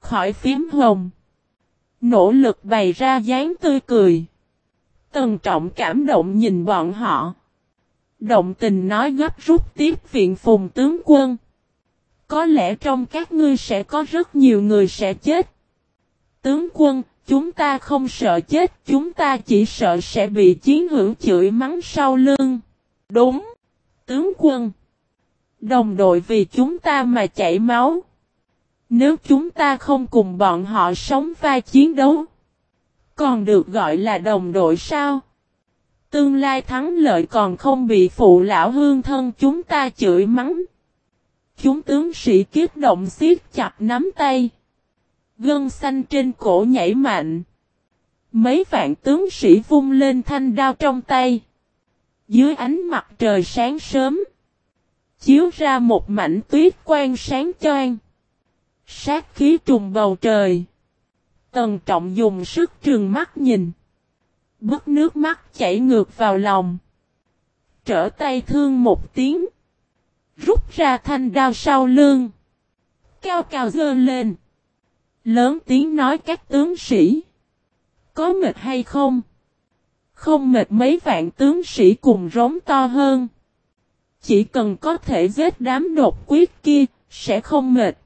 khỏi phím hồng. Nỗ lực bày ra dáng tươi cười. Tần Trọng cảm động nhìn bọn họ. Động tình nói gấp rút tiếp viện Phùng tướng quân. Có lẽ trong các ngươi sẽ có rất nhiều người sẽ chết. Tướng quân, chúng ta không sợ chết, chúng ta chỉ sợ sẽ bị chiến hữu chửi mắng sau lưng. Đúng, tướng quân. Đồng đội vì chúng ta mà chảy máu. Nếu chúng ta không cùng bọn họ sống vai chiến đấu, còn được gọi là đồng đội sao? Tương lai thắng lợi còn không bị phụ lão hương thân chúng ta chửi mắng. Chúng tướng sĩ kiếp động siết chặt nắm tay. Gân xanh trên cổ nhảy mạnh. Mấy vạn tướng sĩ vung lên thanh đao trong tay. Dưới ánh mặt trời sáng sớm, chiếu ra một mảnh tuyết quang sáng choang. Sát khí trùng bầu trời. Tần Trọng dùng sức trừng mắt nhìn. Bức nước mắt chảy ngược vào lòng. Trở tay thương một tiếng. Rút ra thanh đao sau lưng. Cao cao giơ lên. Lớn tiếng nói các tướng sĩ. Có mệt hay không? Không mệt, mấy vạn tướng sĩ cùng rống to hơn. Chỉ cần có thể giết đám đột quyết kia, sẽ không mệt.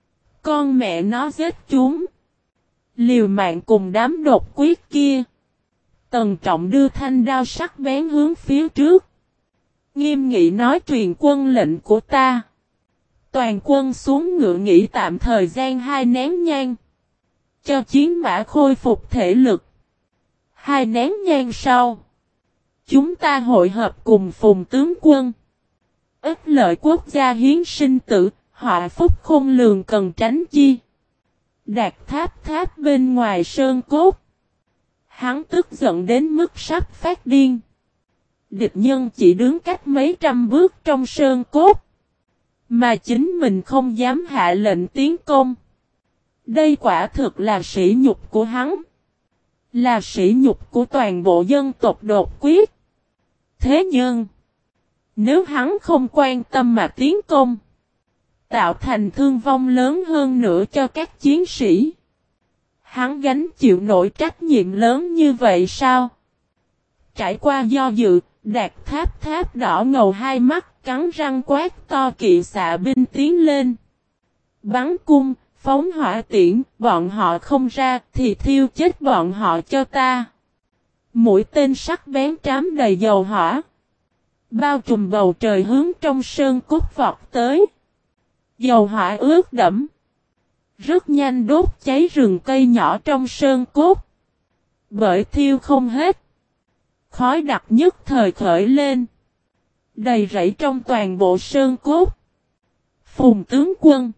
Con mẹ nó giết chúng. Liều mạng cùng đám đột quyết kia. Tần Trọng đưa thanh đao sắc bén hướng phía trước. Nghiêm nghị nói truyền quân lệnh của ta. Toàn quân xuống ngựa nghỉ tạm thời gian 2 nén nhang. Cho chiến mã khôi phục thể lực. 2 nén nhang sau. Chúng ta hội hợp cùng Phùng tướng quân. Ích lợi quốc gia hiến sinh tử, họa phúc khôn lường cần tránh chi. Đạt tháp bên ngoài sơn cốt. Hắn tức giận đến mức sắp phát điên. Địch nhân chỉ đứng cách mấy trăm bước trong sơn cốt. Mà chính mình không dám hạ lệnh tiến công. Đây quả thực là sỉ nhục của hắn. Là sỉ nhục của toàn bộ dân tộc đột quyết. Thế nhưng, nếu hắn không quan tâm mà tiến công, tạo thành thương vong lớn hơn nữa cho các chiến sĩ, hắn gánh chịu nổi trách nhiệm lớn như vậy sao? Trải qua do dự, Đạt tháp đỏ ngầu hai mắt, cắn răng quát to kỵ xạ binh tiến lên. Bắn cung, phóng hỏa tiễn, bọn họ không ra thì thiêu chết bọn họ cho ta. Mũi tên sắc bén trám đầy dầu hỏa. Bao trùm bầu trời hướng trong sơn cốt vọt tới. Dầu hỏa ướt đẫm. Rất nhanh đốt cháy rừng cây nhỏ trong sơn cốt. Bởi thiêu không hết. Khói đặc nhất thời khởi lên. Đầy rẫy trong toàn bộ sơn cốt. Phùng tướng quân.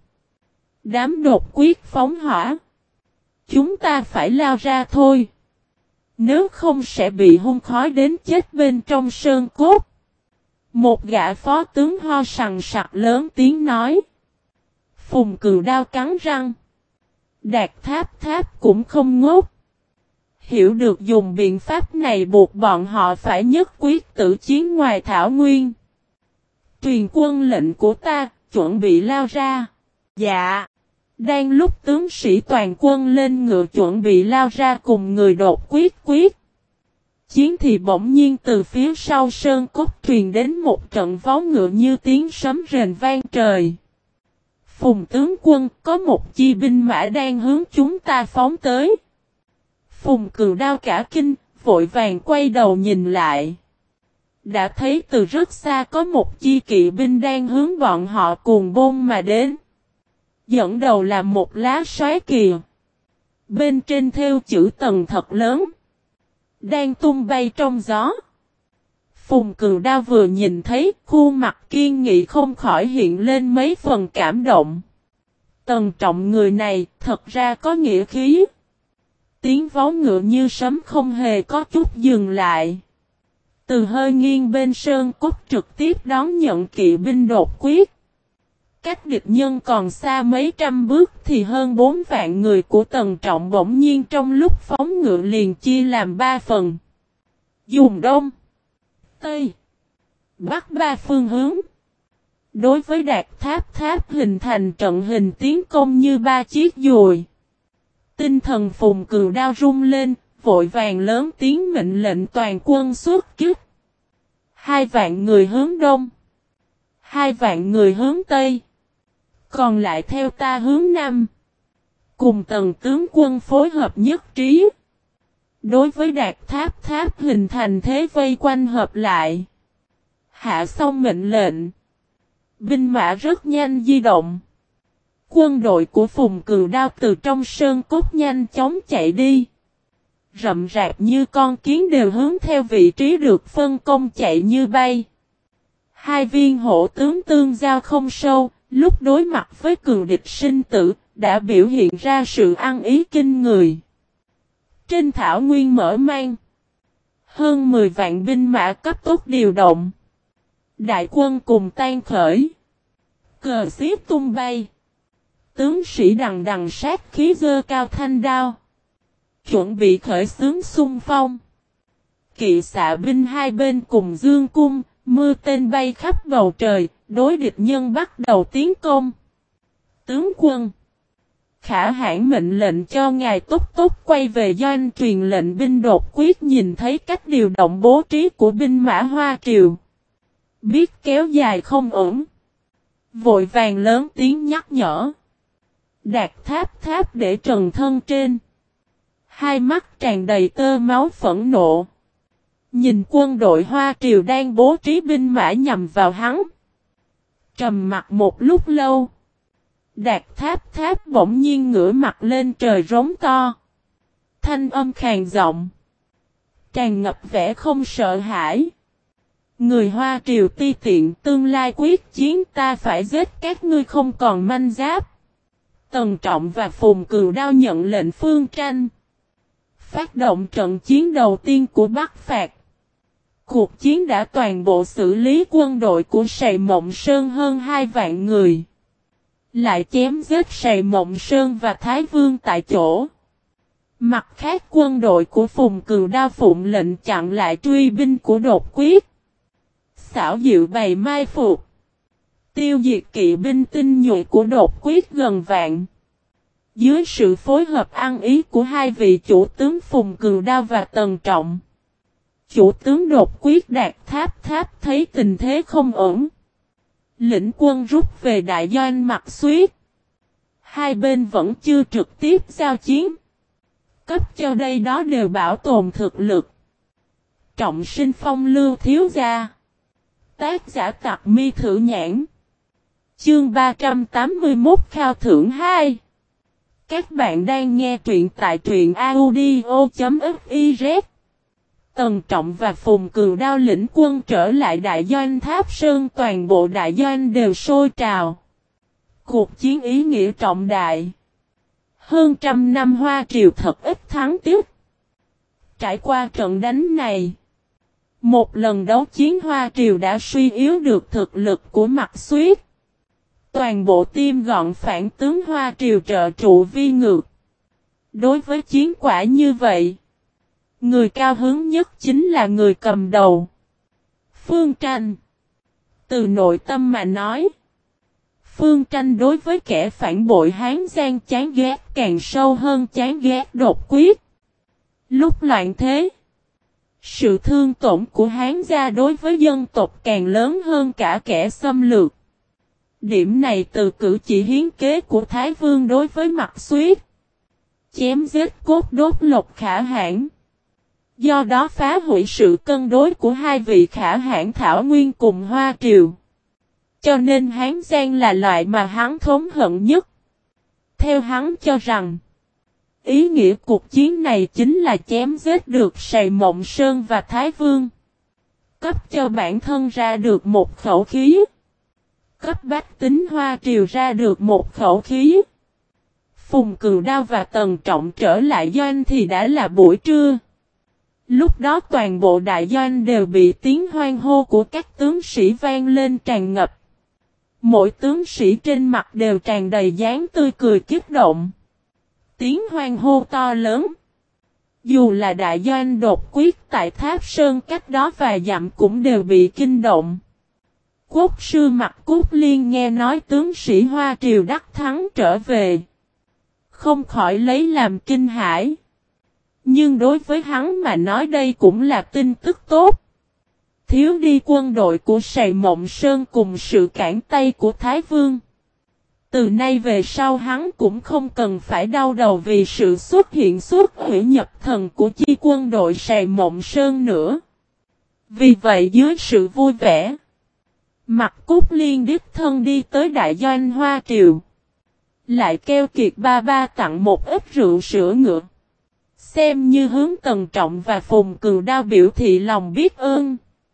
Đám đột quyết phóng hỏa. Chúng ta phải lao ra thôi. Nếu không sẽ bị hung khói đến chết bên trong sơn cốt. Một gã phó tướng ho sằng sặc lớn tiếng nói. Phùng Cừu đao cắn răng. Đạt tháp cũng không ngốc. Hiểu được dùng biện pháp này buộc bọn họ phải nhất quyết tử chiến ngoài thảo nguyên. Truyền quân lệnh của ta, chuẩn bị lao ra. Dạ. Đang lúc tướng sĩ toàn quân lên ngựa chuẩn bị lao ra cùng người đột quyết. Chiến thì bỗng nhiên từ phía sau sơn cốt truyền đến một trận vó ngựa như tiếng sấm rền vang trời. Phùng tướng quân, có một chi binh mã đang hướng chúng ta phóng tới. Phùng Cừu đao cả kinh, vội vàng quay đầu nhìn lại. Đã thấy từ rất xa có một chi kỵ binh đang hướng bọn họ cuồng bôn mà đến. Dẫn đầu là một lá xoáy kìa. Bên trên thêu chữ Tần thật lớn. Đang tung bay trong gió. Phùng Cừu đao vừa nhìn thấy, khuôn mặt kiên nghị không khỏi hiện lên mấy phần cảm động. Tần Trọng người này thật ra có nghĩa khí. Tiếng vó ngựa như sấm không hề có chút dừng lại. Từ hơi nghiêng bên sơn cốt trực tiếp đón nhận kỵ binh đột quyết. Cách địch nhân còn xa mấy trăm bước thì hơn 4 vạn người của Tần Trọng bỗng nhiên trong lúc phóng ngựa liền chia làm 3 phần. Dùng đông, tây, bắc 3 phương hướng. Đối với Đạt tháp hình thành trận hình tiến công như 3 chiếc dùi. Tinh thần Phùng Cừu Đao rung lên, vội vàng lớn tiếng mệnh lệnh toàn quân xuất kích. 2.000 người hướng đông, 2.000 người hướng tây, còn lại theo ta hướng nam. Cùng Tần tướng quân phối hợp nhất trí. Đối với Đạt Tháp Tháp hình thành thế vây quanh hợp lại. Hạ xong mệnh lệnh. Binh mã rất nhanh di động. Quân đội của Phùng Cừu Đao từ trong sơn cốt nhanh chóng chạy đi. Rậm rạp như con kiến đều hướng theo vị trí được phân công chạy như bay. Hai viên hổ tướng tương giao không sâu, lúc đối mặt với cường địch sinh tử, đã biểu hiện ra sự ăn ý kinh người. Trên thảo nguyên mở mang, hơn 10 vạn binh mã cấp tốc điều động. Đại quân cùng tan khởi. Cờ xí tung bay. Tướng sĩ đằng đằng sát khí giơ cao thanh đao. Chuẩn bị khởi xướng xung phong. Kỵ xạ binh hai bên cùng dương cung, mưa tên bay khắp bầu trời, đối địch nhân bắt đầu tiến công. Tướng quân Khả Hãn mệnh lệnh cho ngài Túc Túc quay về doanh truyền lệnh binh đột quyết nhìn thấy cách điều động bố trí của binh mã Hoa Triều. Biết kéo dài không ổn. Vội vàng lớn tiếng nhắc nhở. Đạt Tháp Tháp để trần thân trên. Hai mắt tràn đầy tơ máu phẫn nộ. Nhìn quân đội Hoa Triều đang bố trí binh mã nhằm vào hắn. Trầm mặt một lúc lâu. Đạt Tháp Tháp bỗng nhiên ngửa mặt lên trời rống to. Thanh âm khàn giọng. Tràn ngập vẻ không sợ hãi. Người Hoa Triều ti tiện tương lai quyết chiến ta phải giết các ngươi không còn manh giáp. Tần Trọng và Phùng Cừu Đao nhận lệnh phương tranh. Phát động trận chiến đầu tiên của Bắc Phạt. Cuộc chiến đã toàn bộ xử lý quân đội của Sài Mộng Sơn hơn 2.000 người. Lại chém giết Sài Mộng Sơn và Thái Vương tại chỗ. Mặt khác quân đội của Phùng Cừu Đao phụng lệnh chặn lại truy binh của đột quyết. Xảo diệu bày mai phục. Tiêu diệt kỵ binh tinh nhuệ của đột quyết gần vạn. Dưới sự phối hợp ăn ý của hai vị chủ tướng Phùng Cừu Đao và Tần Trọng. Chủ tướng đột quyết Đạt Tháp Tháp thấy tình thế không ổn. Lĩnh quân rút về đại doanh Mạc Xuyết. Hai bên vẫn chưa trực tiếp giao chiến. Cấp cho đây đó đều bảo tồn thực lực. Trọng Sinh phong lưu thiếu gia. Tác giả Tặc Mi Thử Nhãn. Chương 381 khao thưởng 2. Các bạn đang nghe truyện tại truyện audio.fiz. Tần Trọng và Phùng Cừu Đao lĩnh quân trở lại đại doanh Tháp Sơn, toàn bộ đại doanh đều sôi trào. Cuộc chiến ý nghĩa trọng đại. Hơn trăm năm Hoa Triều thật ít thắng tiếp. Trải qua trận đánh này, một lần đấu chiến Hoa Triều đã suy yếu được thực lực của Mạc Xuyết. Toàn bộ team gọn phản tướng Hoa Triều trợ trụ vi ngược. Đối với chiến quả như vậy, người cao hứng nhất chính là người cầm đầu. Phương Tranh. Từ nội tâm mà nói, Phương Tranh đối với kẻ phản bội Hán Giang chán ghét càng sâu hơn chán ghét đột quyết. Lúc loạn thế, sự thương tổn của Hán gia đối với dân tộc càng lớn hơn cả kẻ xâm lược. Điểm này từ cử chỉ hiến kế của Thái Vương đối với Mạc Xuyết. Chém giết cốt đốt Lộc Khả Hãn. Do đó phá hủy sự cân đối của hai vị Khả Hãn Thảo Nguyên cùng Hoa Triều. Cho nên Hán Giang là loại mà hắn thống hận nhất. Theo hắn cho rằng, ý nghĩa cuộc chiến này chính là chém giết được Sài Mộng Sơn và Thái Vương. Cấp cho bản thân ra được một khẩu khí. Cấp bách tính Hoa Triều ra được một khẩu khí. Phùng Cừu Đao và Tần Trọng trở lại doanh thì đã là buổi trưa. Lúc đó toàn bộ đại doanh đều bị tiếng hoan hô của các tướng sĩ vang lên tràn ngập. Mỗi tướng sĩ trên mặt đều tràn đầy dáng tươi cười kích động. Tiếng hoan hô to lớn. Dù là đại doanh đột quyết tại Tháp Sơn cách đó vài dặm cũng đều bị kinh động. Quốc sư Mạc Cút Liên nghe nói tướng sĩ Hoa Triều đắc thắng trở về. không khỏi lấy làm kinh hãi. Nhưng đối với hắn mà nói đây cũng là tin tức tốt. Thiếu đi quân đội của Sài Mộng Sơn cùng sự cản tay của Thái Vương. Từ nay về sau hắn cũng không cần phải đau đầu vì sự xuất hiện xuất hủy nhập thần của chi quân đội Sài Mộng Sơn nữa. Vì vậy dưới sự vui vẻ, Mặc Cúc Liên đích thân đi tới đại doanh Hoa Triều. Lại kêu Kiệt ba ba tặng một ít rượu sữa ngựa. Xem như hướng Tần Trọng và Phùng Cừu Đao biểu thị lòng biết ơn.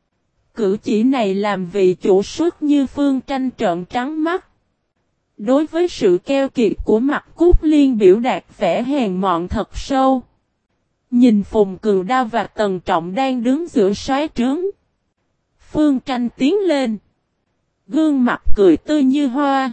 Cử chỉ này làm vị chủ xuất như Phương Tranh trợn trắng mắt. Đối với sự keo kiệt của Mặc Cúc Liên biểu đạt vẻ hèn mọn thật sâu. Nhìn Phùng Cừu Đao và Tần Trọng đang đứng giữa soái trướng. Phương Tranh tiến lên. Gương mặt cười tươi như hoa.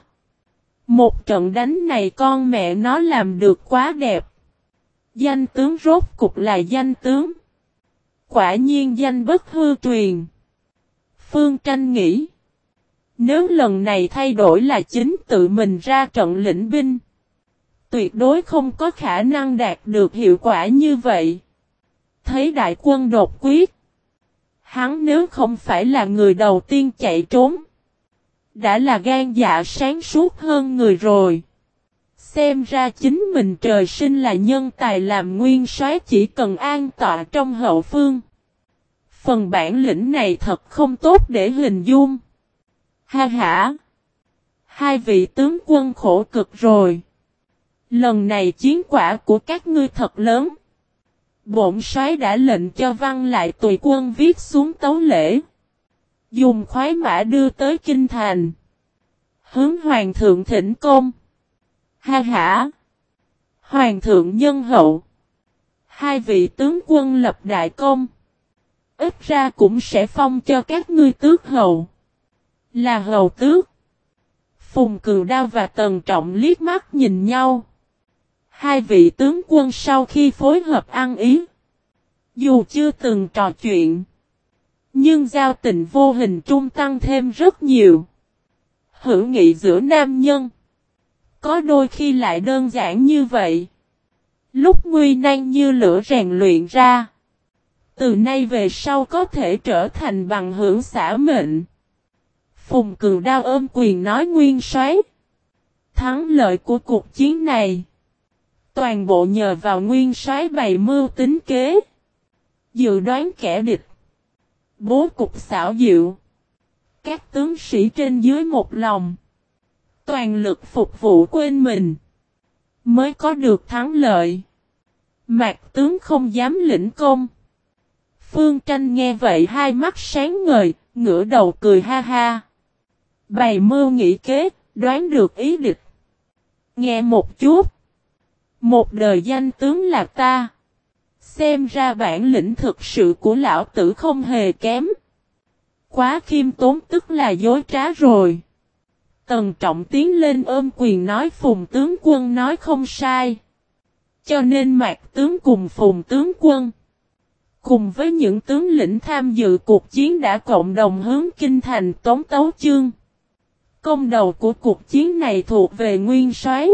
Một trận đánh này con mẹ nó làm được quá đẹp. Danh tướng rốt cục là danh tướng. Quả nhiên danh bất hư truyền. Phương Tranh nghĩ. Nếu lần này thay đổi là chính tự mình ra trận lĩnh binh. Tuyệt đối không có khả năng đạt được hiệu quả như vậy. Thấy đại quân đột quyết. Hắn nếu không phải là người đầu tiên chạy trốn. Đã là gan dạ sáng suốt hơn người rồi. Xem ra chính mình trời sinh là nhân tài làm nguyên soái chỉ cần an tọa trong hậu phương. Phần bản lĩnh này thật không tốt để hình dung. Ha ha! Hai vị tướng quân khổ cực rồi. Lần này chiến quả của các ngươi thật lớn. Bổn soái đã lệnh cho Văn Lại tùy quân viết xuống tấu lễ. Dùng khoái mã đưa tới kinh thành. Hướng hoàng thượng thỉnh công. Ha ha! Hoàng thượng nhân hậu. Hai vị tướng quân lập đại công. Ít ra cũng sẽ phong cho các ngươi tước hầu. Là hầu tước. Phùng Cừu Đao và Tần Trọng liếc mắt nhìn nhau. Hai vị tướng quân sau khi phối hợp ăn ý. Dù chưa từng trò chuyện. Nhưng giao tình vô hình trung tăng thêm rất nhiều. Hữu nghị giữa nam nhân. Có đôi khi lại đơn giản như vậy. Lúc nguy nan như lửa rèn luyện ra. Từ nay về sau có thể trở thành bằng hữu xã mệnh. Phùng Cừu Đao ôm quyền nói nguyên soái. Thắng lợi của cuộc chiến này. Toàn bộ nhờ vào nguyên soái bày mưu tính kế. Dự đoán kẻ địch. Bố cục xảo diệu. Các tướng sĩ trên dưới một lòng. Toàn lực phục vụ quên mình. Mới có được thắng lợi. Mạc tướng không dám lĩnh công. Phương Tranh nghe vậy hai mắt sáng ngời, ngửa đầu cười ha ha. Bày mưu nghĩ kế, đoán được ý địch. Nghe một chút. Một đời danh tướng là ta. Xem ra bản lĩnh thực sự của lão tử không hề kém. Quá khiêm tốn tức là dối trá rồi. Tần Trọng tiến lên ôm quyền nói Phùng tướng quân nói không sai. Cho nên Mạc tướng cùng Phùng tướng quân. Cùng với những tướng lĩnh tham dự cuộc chiến đã cộng đồng hướng kinh thành Tống Tấu Chương. Công đầu của cuộc chiến này thuộc về nguyên soái.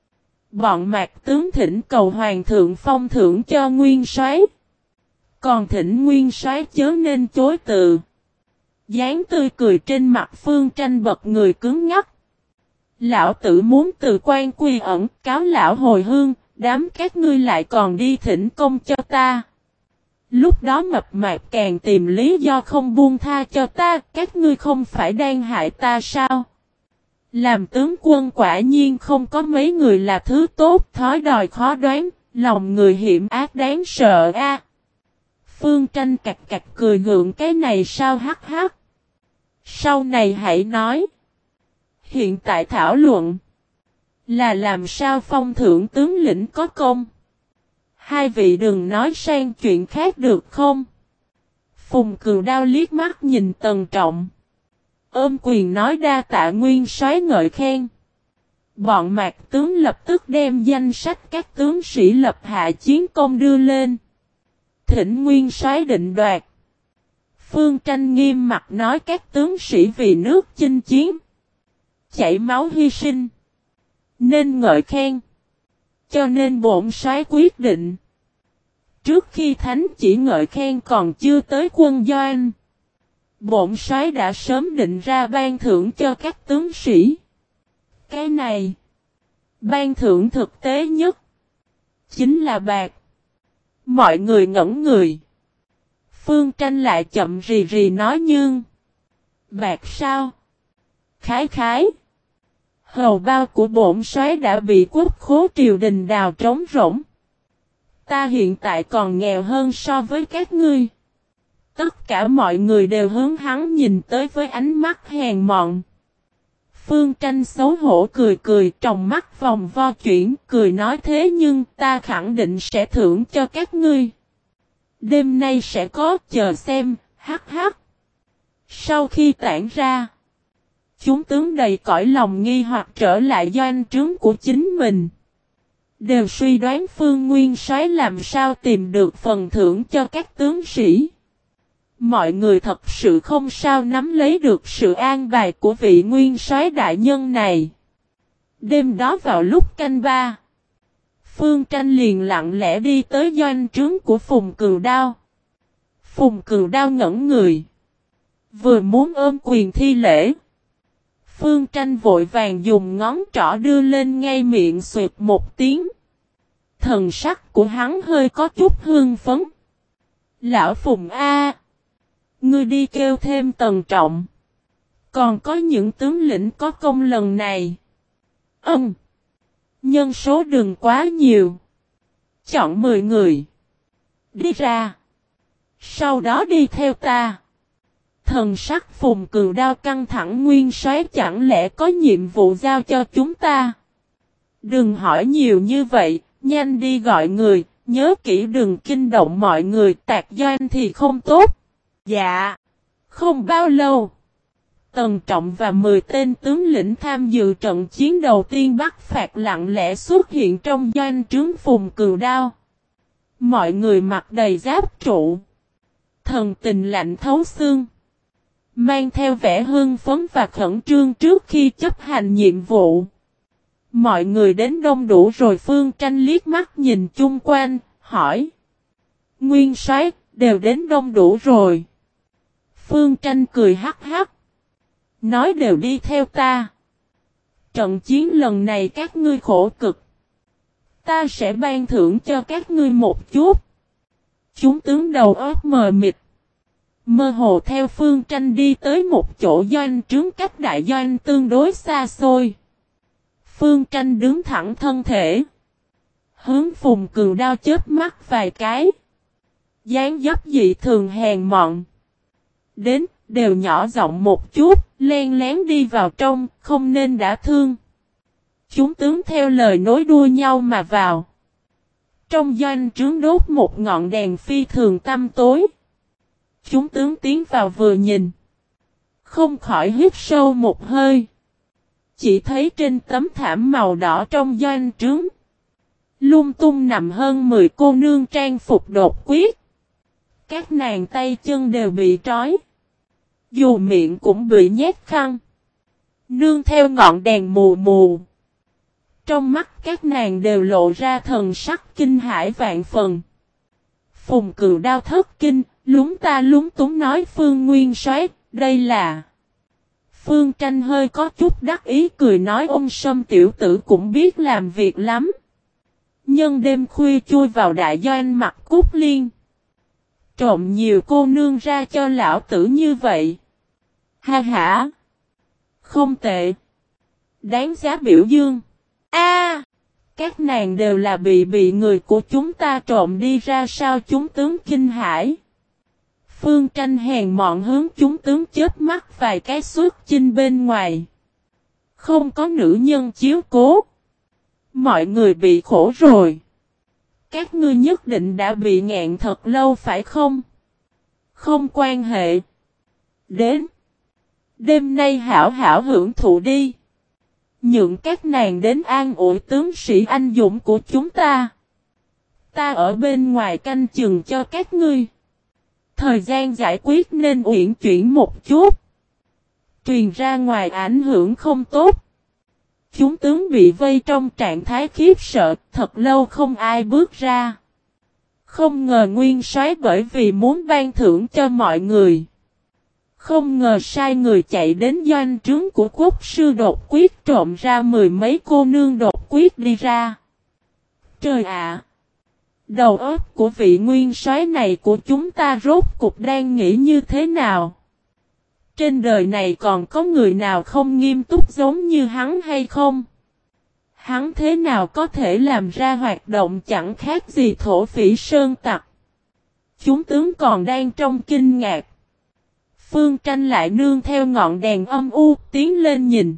Bọn Mạc tướng thỉnh cầu hoàng thượng phong thưởng cho nguyên soái. Còn thỉnh nguyên soái chớ nên chối từ. Dáng tươi cười trên mặt Phương Tranh bật người cứng ngắc. Lão tử muốn từ quan quy ẩn cáo lão hồi hương, đám các ngươi lại còn đi thỉnh công cho ta. Lúc đó Mập Mạp càng tìm lý do không buông tha cho ta, các ngươi không phải đang hại ta sao? Làm tướng quân quả nhiên không có mấy người là thứ tốt, thói đòi khó đoán, lòng người hiểm ác đáng sợ a. Phương Tranh cặc cặc cười gượng cái này sao hắc hắc. Sau này hãy nói. Hiện tại thảo luận là làm sao phong thưởng tướng lĩnh có công. Hai vị đừng nói sang chuyện khác được không? Phùng Cừu Đao liếc mắt nhìn Tần Trọng. Ôm quyền nói đa tạ nguyên soái ngợi khen. Bọn Mạc tướng lập tức đem danh sách các tướng sĩ lập hạ chiến công đưa lên. Thỉnh nguyên soái định đoạt. Phương Tranh nghiêm mặt nói các tướng sĩ vì nước chinh chiến. Chảy máu hy sinh. Nên ngợi khen. Cho nên bổn soái quyết định. Trước khi thánh chỉ ngợi khen còn chưa tới quân doanh, bổn soái đã sớm định ra ban thưởng cho các tướng sĩ. Cái này, ban thưởng thực tế nhất, chính là bạc. Mọi người ngẩn người. Phương Tranh lại chậm rì rì nói nhưng. Bạc sao? Khái khái. Hầu bao của bổn soái đã bị quốc khố triều đình đào trống rỗng. Ta hiện tại còn nghèo hơn so với các ngươi. Tất cả mọi người đều hướng hắn nhìn tới với ánh mắt hèn mọn. Phương Tranh xấu hổ cười cười, trong mắt vòng vo chuyển, cười nói thế nhưng ta khẳng định sẽ thưởng cho các ngươi. Đêm nay sẽ có, chờ xem, hắc hắc. Sau khi tản ra, chúng tướng đầy cõi lòng nghi hoặc trở lại doanh trướng của chính mình. Đều suy đoán Phương Nguyên Soái làm sao tìm được phần thưởng cho các tướng sĩ. Mọi người thật sự không sao nắm lấy được sự an bài của vị Nguyên Soái đại nhân này. Đêm đó vào lúc canh ba, Phương Tranh liền lặng lẽ đi tới doanh trướng của Phùng Cừu Đao. Phùng Cừu Đao ngẩn người, vừa muốn ôm quyền thi lễ. Phương Tranh vội vàng dùng ngón trỏ đưa lên ngay miệng xuyệt một tiếng. Thần sắc của hắn hơi có chút hưng phấn. Lão Phùng A, ngươi đi kêu thêm Tần Trọng. Còn có những tướng lĩnh có công lần này. Nhân số đừng quá nhiều. Chọn 10 người. Đi ra. Sau đó đi theo ta. Thần sắc Phùng Cừu Đao căng thẳng. Nguyên Soái chẳng lẽ có nhiệm vụ giao cho chúng ta? Đừng hỏi nhiều như vậy, nhanh đi gọi người, nhớ kỹ đừng kinh động mọi người, tạc doanh thì không tốt. Dạ. Không bao lâu, Tần Trọng và 10 tên tướng lĩnh tham dự trận chiến đầu tiên Bắc phạt lặng lẽ xuất hiện trong doanh trướng Phùng Cừu Đao. Mọi người mặc đầy giáp trụ, thần tình lạnh thấu xương, mang theo vẻ hưng phấn và khẩn trương trước khi chấp hành nhiệm vụ. Mọi người đến đông đủ rồi. Phương Tranh liếc mắt nhìn chung quanh, hỏi. Nguyên Soái, đều đến đông đủ rồi. Phương Tranh cười hắc hắc. Nói đều đi theo ta. Trận chiến lần này các ngươi khổ cực. Ta sẽ ban thưởng cho các ngươi một chút. Chúng tướng đầu óc mờ mịt, mơ hồ theo Phương Tranh đi tới một chỗ doanh trướng cách đại doanh tương đối xa xôi. Phương Tranh đứng thẳng thân thể, hướng Phùng Cừu Đao chớp mắt vài cái. Dáng dấp dị thường hèn mọn. Đến, đều nhỏ giọng một chút, len lén đi vào trong, không nên đã thương. Chúng tướng theo lời nối đuôi nhau mà vào. Trong doanh trướng đốt một ngọn đèn phi thường tăm tối. Chúng tướng tiến vào vừa nhìn, không khỏi hít sâu một hơi. Chỉ thấy trên tấm thảm màu đỏ trong doanh trướng, lung tung nằm hơn 10 cô nương trang phục đột quyết. Các nàng tay chân đều bị trói, dù miệng cũng bị nhét khăn, nương theo ngọn đèn mù mù. Trong mắt các nàng đều lộ ra thần sắc kinh hãi vạn phần. Phùng Cừu Đao thất kinh, lúng ta lúng túng nói Phương Nguyên Soái, đây là... Phương Tranh hơi có chút đắc ý cười nói ông Sâm tiểu tử cũng biết làm việc lắm. Nhân đêm khuya chui vào đại doanh mặc cúc liên, trộm nhiều cô nương ra cho lão tử như vậy. Ha ha! Không tệ. Đáng giá biểu dương. A, các nàng đều là bị người của chúng ta trộm đi ra sao? Chúng tướng kinh hãi. Phương Tranh hèn mọn hướng chúng tướng chớp mắt vài cái xuất chinh bên ngoài. Không có nữ nhân chiếu cố. Mọi người bị khổ rồi. Các ngươi nhất định đã bị nghẹn thật lâu phải không? Không quan hệ. Đến. Đêm nay hảo hảo hưởng thụ đi. Nhượng các nàng đến an ủi tướng sĩ anh dũng của chúng ta. Ta ở bên ngoài canh chừng cho các ngươi. Thời gian giải quyết nên uyển chuyển một chút. Truyền ra ngoài ảnh hưởng không tốt. Chúng tướng bị vây trong trạng thái khiếp sợ, thật lâu không ai bước ra. Không ngờ nguyên soái bởi vì muốn ban thưởng cho mọi người. Không ngờ sai người chạy đến doanh trướng của quốc sư đột quyết trộm ra mười mấy cô nương đột quyết đi ra. Trời ạ! Đầu óc của vị nguyên soái này của chúng ta rốt cục đang nghĩ như thế nào? Trên đời này còn có người nào không nghiêm túc giống như hắn hay không? Hắn thế nào có thể làm ra hoạt động chẳng khác gì thổ phỉ sơn tặc? Chúng tướng còn đang trong kinh ngạc. Phương Tranh lại nương theo ngọn đèn âm u tiến lên nhìn.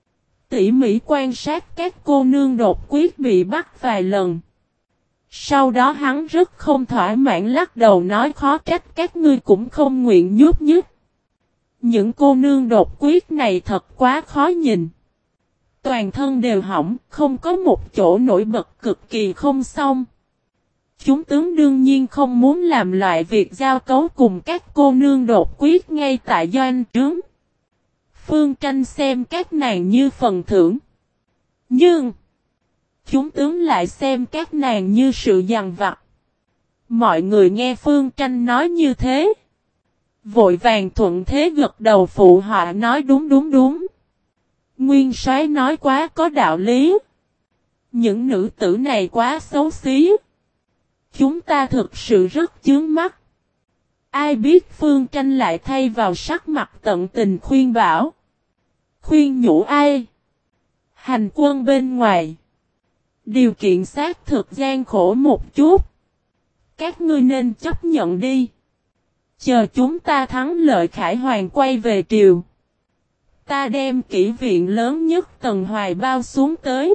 Tỉ mỉ quan sát các cô nương đột quyết bị bắt vài lần. Sau đó hắn rất không thỏa mãn lắc đầu nói khó trách các ngươi cũng không nguyện nhúc nhích. Những cô nương đột quyết này thật quá khó nhìn. Toàn thân đều hỏng, không có một chỗ nổi bật cực kỳ không xong. Chúng tướng đương nhiên không muốn làm loại việc giao cấu cùng các cô nương đột quyết ngay tại doanh trướng. Phương Tranh xem các nàng như phần thưởng. Nhưng chúng tướng lại xem các nàng như sự dằn vặt. Mọi người nghe Phương Tranh nói như thế. Vội vàng thuận thế gật đầu phụ họa nói đúng đúng đúng. Nguyên soái nói quá có đạo lý. Những nữ tử này quá xấu xí. Chúng ta thực sự rất chướng mắt. Ai biết Phương Tranh lại thay vào sắc mặt tận tình khuyên bảo. Khuyên nhủ ai? Hành quân bên ngoài. Điều kiện xác thực gian khổ một chút. Các ngươi nên chấp nhận đi. Chờ chúng ta thắng lợi Khải Hoàn quay về triều. Ta đem kỷ viện lớn nhất Tần Hoài bao xuống tới.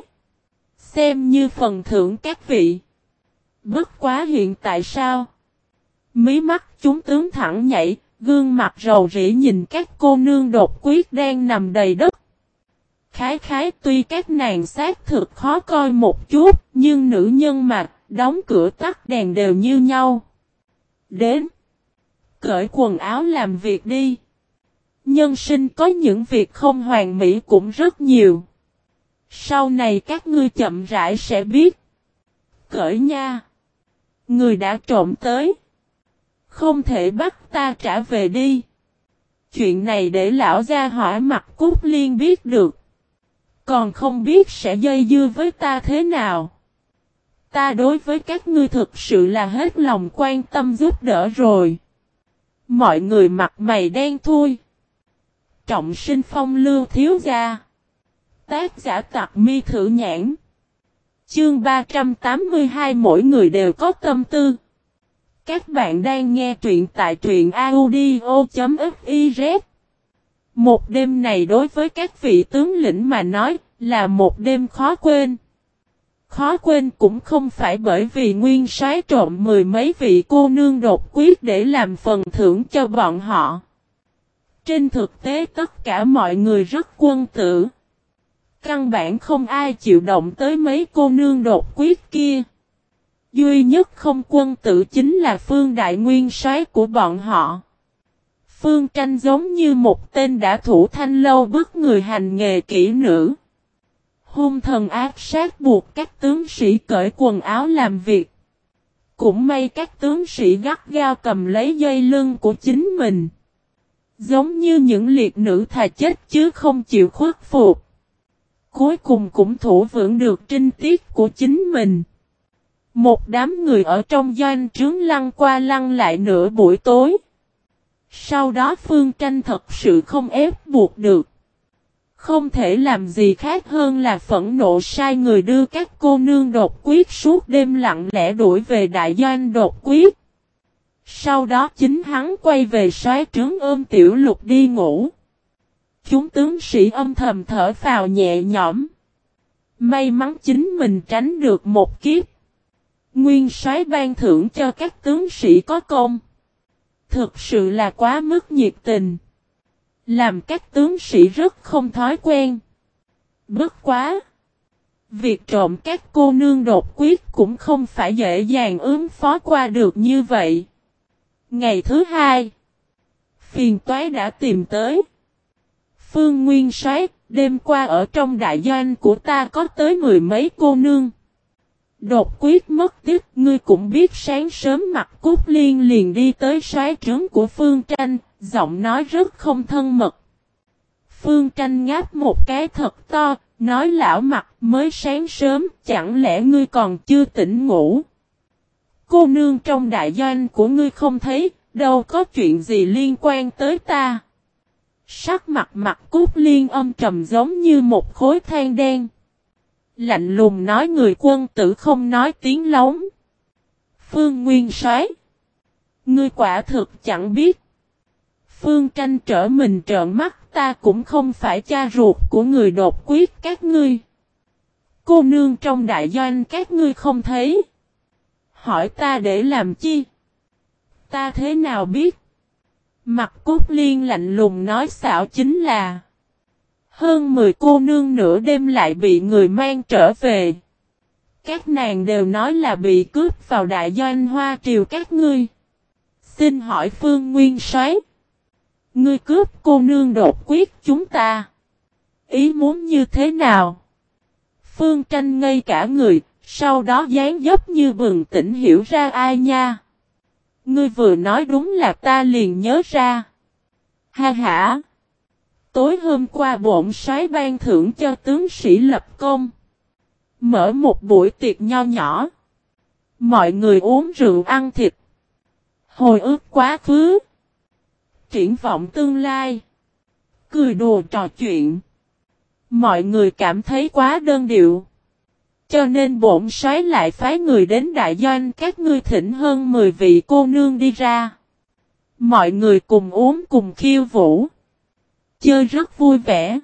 Xem như phần thưởng các vị. Bất quá hiện tại sao? Mí mắt chúng tướng thẳng nhảy, gương mặt rầu rĩ nhìn các cô nương đột quyết đang nằm đầy đất. Khái khái tuy các nàng xác thực khó coi một chút, nhưng nữ nhân mà, đóng cửa tắt đèn đều như nhau. Đến. Cởi quần áo làm việc đi. Nhân sinh có những việc không hoàn mỹ cũng rất nhiều. Sau này các ngươi chậm rãi sẽ biết. Cởi nha. Người đã trộm tới. Không thể bắt ta trả về đi. Chuyện này để lão gia hỏa mặt Cút Liên biết được. Còn không biết sẽ dây dưa với ta thế nào. Ta đối với các ngươi thực sự là hết lòng quan tâm giúp đỡ rồi. Mọi người mặt mày đen thui. Trọng Sinh Phong Lưu thiếu gia. Tác giả Tặc Mi Thử Nhãn. Chương 382 mỗi người đều có tâm tư. Các bạn đang nghe truyện tại truyện audio.fiz. Một đêm này đối với các vị tướng lĩnh mà nói là một đêm khó quên. Khó quên cũng không phải bởi vì nguyên soái trộm mười mấy vị cô nương đột quyết để làm phần thưởng cho bọn họ. Trên thực tế tất cả mọi người rất quân tử. Căn bản không ai chịu động tới mấy cô nương đột quyết kia. Duy nhất không quân tử chính là Phương Đại Nguyên soái của bọn họ. Phương Tranh giống như một tên đã thủ thanh lâu bức người hành nghề kỹ nữ. Hung thần ác sát buộc các tướng sĩ cởi quần áo làm việc. Cũng may các tướng sĩ gắt gao cầm lấy dây lưng của chính mình. Giống như những liệt nữ thà chết chứ không chịu khuất phục. Cuối cùng cũng thủ vững được trinh tiết của chính mình. Một đám người ở trong doanh trướng lăn qua lăn lại nửa buổi tối. Sau đó Phương Tranh thật sự không ép buộc được. Không thể làm gì khác hơn là phẫn nộ sai người đưa các cô nương đột quyết suốt đêm lặng lẽ đuổi về đại doanh đột quyết. Sau đó chính hắn quay về soái trướng ôm Tiểu Lục đi ngủ. Chúng tướng sĩ âm thầm thở phào nhẹ nhõm. May mắn chính mình tránh được một kiếp. Nguyên soái ban thưởng cho các tướng sĩ có công. Thực sự là quá mức nhiệt tình. Làm các tướng sĩ rất không thói quen. Bất quá. Việc trộm các cô nương đột quyết cũng không phải dễ dàng ứng phó qua được như vậy. Ngày thứ hai. Phiền toái đã tìm tới. Phương Nguyên soái, Đêm qua ở trong đại doanh của ta có tới mười mấy cô nương. Đột quyết mất tích, ngươi cũng biết. Sáng sớm Mặt Cốt Liên liền đi tới soái trướng của Phương Tranh, giọng nói rất không thân mật. Phương Tranh ngáp một cái thật to, nói lão Mặt mới sáng sớm, chẳng lẽ ngươi còn chưa tỉnh ngủ? Cô nương trong đại doanh của ngươi không thấy, đâu có chuyện gì liên quan tới ta. Sắc mặt Mặt Cốt Liên âm trầm giống như một khối than đen. Lạnh lùng nói người quân tử không nói tiếng lóng. Phương Nguyên Soái, ngươi quả thực chẳng biết. Phương Tranh trở mình trợn mắt, ta cũng không phải cha ruột của người đột quyết các ngươi. Cô nương trong đại doanh các ngươi không thấy. Hỏi ta để làm chi? Ta thế nào biết? Mặt Cốt Liên lạnh lùng nói xạo chính là hơn 10 cô nương nửa đêm lại bị người mang trở về. Các nàng đều nói là bị cướp vào đại doanh Hoa Triều các ngươi. Xin hỏi Phương Nguyên Soái, ngươi cướp cô nương đột quyết chúng ta, ý muốn như thế nào? Phương Tranh ngây cả người, sau đó dáng dấp như bừng tỉnh hiểu ra ai nha. Ngươi vừa nói đúng là ta liền nhớ ra. Ha ha. Tối hôm qua bổn soái ban thưởng cho tướng sĩ lập công. Mở một buổi tiệc nho nhỏ. Mọi người uống rượu ăn thịt. Hồi ức quá khứ. Triển vọng tương lai. Cười đùa trò chuyện. Mọi người cảm thấy quá đơn điệu. Cho nên bổn soái lại phái người đến đại doanh các ngươi thỉnh hơn 10 vị cô nương đi ra. Mọi người cùng uống cùng khiêu vũ. Chơi rất vui vẻ.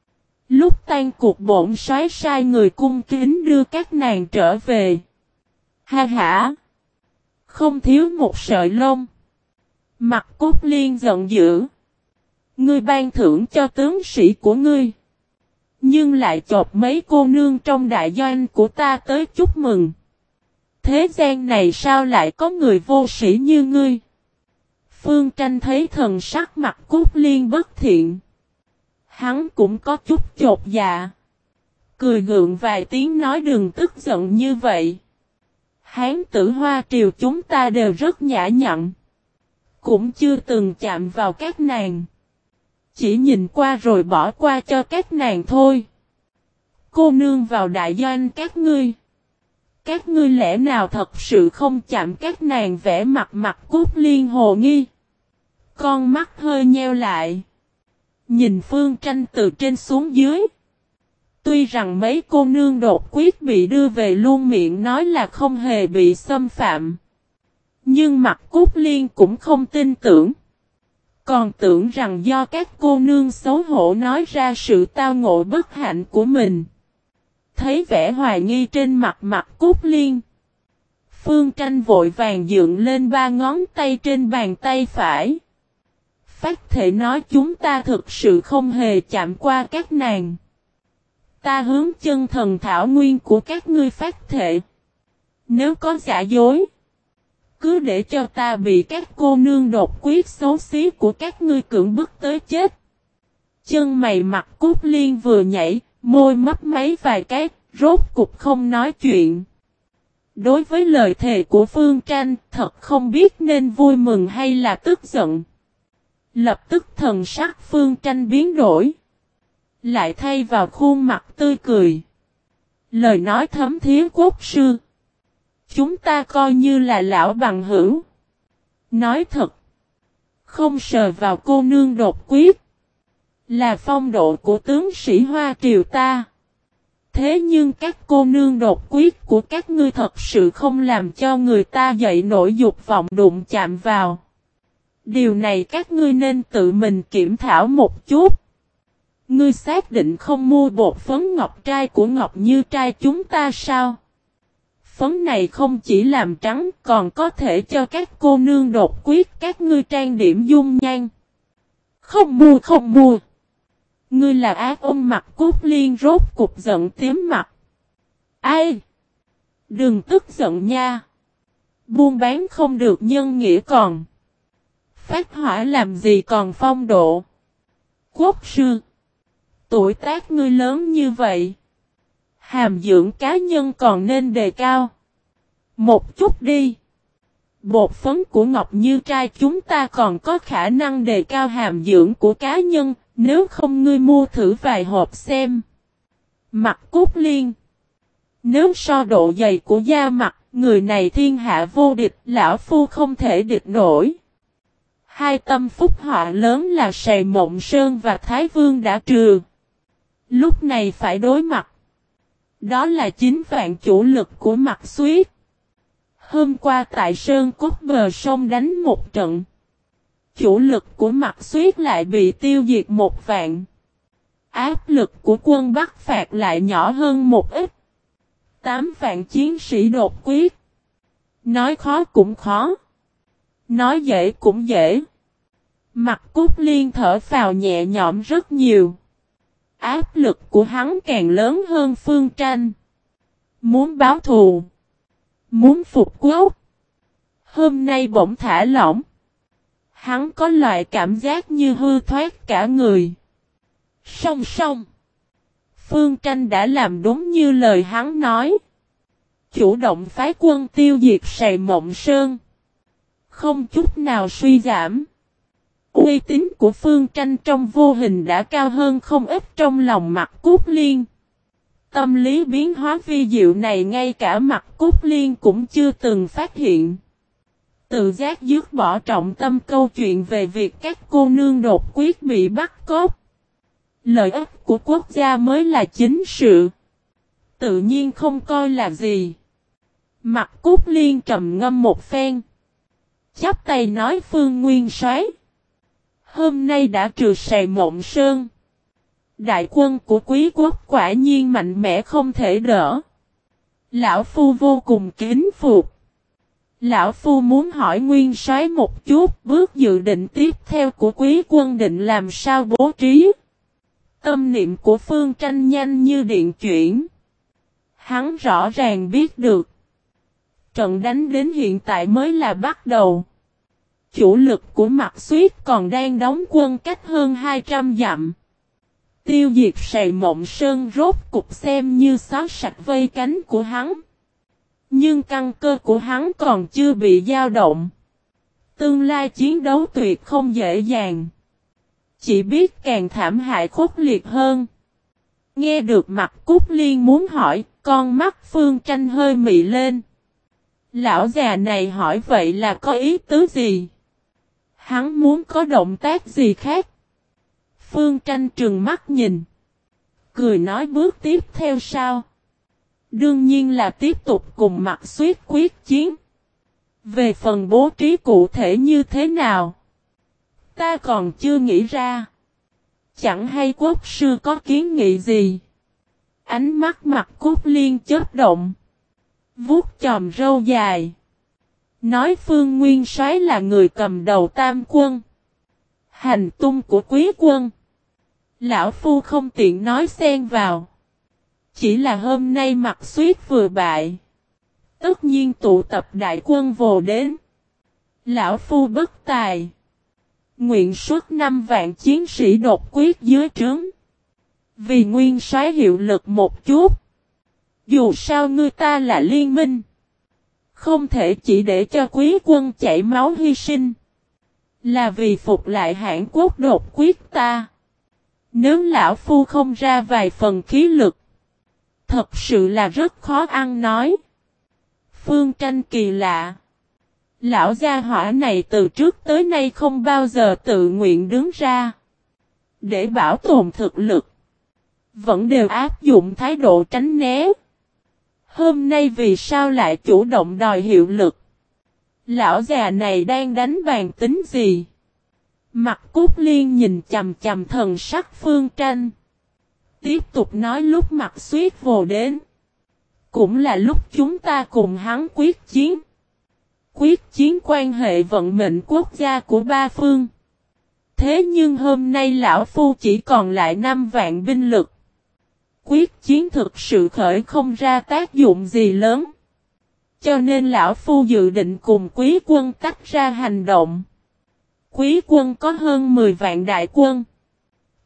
Lúc tan cuộc bổn soái sai người cung kính đưa các nàng trở về. Ha ha. Không thiếu một sợi lông. Mặt Cốt Liên giận dữ. Ngươi ban thưởng cho tướng sĩ của ngươi. Nhưng lại chộp mấy cô nương trong đại doanh của ta tới chúc mừng. Thế gian này sao lại có người vô sĩ như ngươi? Phương Tranh thấy thần sắc Mặt Cốt Liên bất thiện. Hắn cũng có chút chột dạ. Cười gượng vài tiếng nói đừng tức giận như vậy. Hán tử Hoa Triều chúng ta đều rất nhã nhặn. Cũng chưa từng chạm vào các nàng. Chỉ nhìn qua rồi bỏ qua cho các nàng thôi. Cô nương vào đại doanh các ngươi. Các ngươi lẽ nào thật sự không chạm các nàng vẽ mặt Mặt Cốt Liên hồ nghi. Con mắt hơi nheo lại. Nhìn Phương Tranh từ trên xuống dưới. Tuy rằng mấy cô nương đột quyết bị đưa về luôn miệng nói là không hề bị xâm phạm. Nhưng Mặt Cốt Liên cũng không tin tưởng. Còn tưởng rằng do các cô nương xấu hổ nói ra sự tao ngộ bất hạnh của mình. Thấy vẻ hoài nghi trên mặt Mặt Cốt Liên. Phương Tranh vội vàng dựng lên 3 ngón tay trên bàn tay phải. Phát thể nói chúng ta thực sự không hề chạm qua các nàng. Ta hướng chân thần thảo nguyên của các ngươi phát thệ. Nếu có giả dối, cứ để cho ta bị các cô nương đột quyết xấu xí của các ngươi cưỡng bức tới chết. Chân mày Mặt Cốt Liên vừa nhảy, môi mấp máy vài cái, rốt cục không nói chuyện. Đối với lời thề của Phương Tranh, thật không biết nên vui mừng hay là tức giận. Lập tức thần sắc Phương Tranh biến đổi. Lại thay vào khuôn mặt tươi cười. Lời nói thấm thía quốc sư. Chúng ta coi như là lão bằng hữu. Nói thật. Không sờ vào cô nương đột quyết. Là phong độ của tướng sĩ Hoa Triều ta. Thế nhưng các cô nương đột quyết của các ngươi thật sự không làm cho người ta dậy nổi dục vọng đụng chạm vào. Điều này các ngươi nên tự mình kiểm thảo một chút. Ngươi xác định không mua bột phấn ngọc trai của Ngọc Như trai chúng ta sao? Phấn này không chỉ làm trắng còn có thể cho các cô nương đột quyết các ngươi trang điểm dung nhan. Không mua không mua. Ngươi là ác ôn Mặt Cốt Liên rốt cục giận tím mặt. Ai? Đừng tức giận nha. Buôn bán không được nhân nghĩa còn. Phát hỏa làm gì còn phong độ. Quốc sư. Tuổi tác ngươi lớn như vậy. Hàm dưỡng cá nhân còn nên đề cao. Một chút đi. Bột phấn của Ngọc Như Trai chúng ta còn có khả năng đề cao hàm dưỡng của cá nhân, nếu không ngươi mua thử vài hộp xem. Mặt Cúc Liên. Nếu so độ dày của da mặt, người này thiên hạ vô địch, lão phu không thể địch nổi. Hai tâm phúc họa lớn là Sài Mộng Sơn và Thái Vương đã trừ. Lúc này phải đối mặt. Đó là 9 vạn chủ lực của Mạc Xuyết. Hôm qua tại Sơn Cốt bờ sông đánh một trận. Chủ lực của Mạc Xuyết lại bị tiêu diệt 1 vạn. Áp lực của quân Bắc Phạt lại nhỏ hơn một ít. 8 vạn chiến sĩ đột quyết. Nói khó cũng khó. Nói dễ cũng dễ. Mặt Cúc Liên thở phào nhẹ nhõm rất nhiều. Áp lực của hắn càng lớn hơn Phương Tranh. Muốn báo thù. Muốn phục quốc. Hôm nay bỗng thả lỏng. Hắn có loại cảm giác như hư thoát cả người. Song song. Phương Tranh đã làm đúng như lời hắn nói. Chủ động phái quân tiêu diệt Sài Mộng Sơn. Không chút nào suy giảm. Uy tín của Phương Tranh trong vô hình đã cao hơn không ít trong lòng Mặt Cúc Liên. Tâm lý biến hóa vi diệu này ngay cả Mặt Cúc Liên cũng chưa từng phát hiện. Tự giác dứt bỏ trọng tâm câu chuyện về việc các cô nương đột quyết bị bắt cóc. Lợi ích của quốc gia mới là chính sự. Tự nhiên không coi là gì. Mặt Cúc Liên trầm ngâm một phen. Chắp tay nói Phương Nguyên Soái, hôm nay đã trừ Sài Mộng Sơn. Đại quân của quý quốc quả nhiên mạnh mẽ không thể đỡ. Lão Phu vô cùng kính phục. Lão Phu muốn hỏi Nguyên Soái một chút, bước dự định tiếp theo của quý quân định làm sao bố trí. Tâm niệm của Phương Tranh nhanh như điện chuyển. Hắn rõ ràng biết được. Trận đánh đến hiện tại mới là bắt đầu. Chủ lực của Mạc Xuyết còn đang đóng quân cách hơn 200 dặm. Tiêu diệt Sài Mộng Sơn rốt cục xem như xóa sạch vây cánh của hắn. Nhưng căn cơ của hắn còn chưa bị dao động. Tương lai chiến đấu tuyệt không dễ dàng. Chỉ biết càng thảm hại khốc liệt hơn. Nghe được Mặt Cúc Liên muốn hỏi, con mắt Phương Tranh hơi mị lên. Lão già này hỏi vậy là có ý tứ gì? Hắn muốn có động tác gì khác? Phương Tranh trừng mắt nhìn. Cười nói bước tiếp theo sao? Đương nhiên là tiếp tục cùng Mạc Xuyết quyết chiến. Về phần bố trí cụ thể như thế nào? Ta còn chưa nghĩ ra. Chẳng hay quốc sư có kiến nghị gì? Ánh mắt Mặt Cúc Liên chớp động. Vuốt chòm râu dài. Nói Phương Nguyên Soái là người cầm đầu tam quân. Hành tung của quý quân. Lão Phu không tiện nói xen vào. Chỉ là hôm nay Mạc Xuyết vừa bại. Tất nhiên tụ tập đại quân vồ đến. Lão Phu bất tài. Nguyện xuất 5 vạn chiến sĩ đột quyết dưới trướng. Vì Nguyên Soái hiệu lực một chút. Dù sao ngươi ta là liên minh. Không thể chỉ để cho quý quân chảy máu hy sinh. Là vì phục lại Hãn Quốc đột quyết ta. Nếu lão Phu không ra vài phần khí lực. Thật sự là rất khó ăn nói. Phương Tranh kỳ lạ. Lão gia hỏa này từ trước tới nay không bao giờ tự nguyện đứng ra. Để bảo tồn thực lực. Vẫn đều áp dụng thái độ tránh né. Hôm nay vì sao lại chủ động đòi hiệu lực? Lão già này đang đánh bàn tính gì? Mặt Cúc Liên nhìn chầm chầm thần sắc Phương Tranh. Tiếp tục nói lúc Mạc Xuyết vồ đến. Cũng là lúc chúng ta cùng hắn quyết chiến. Quyết chiến quan hệ vận mệnh quốc gia của ba phương. Thế nhưng hôm nay lão Phu chỉ còn lại 5 vạn binh lực. Quyết chiến thực sự khởi không ra tác dụng gì lớn. Cho nên lão Phu dự định cùng quý quân tách ra hành động. Quý quân có hơn 10 vạn đại quân.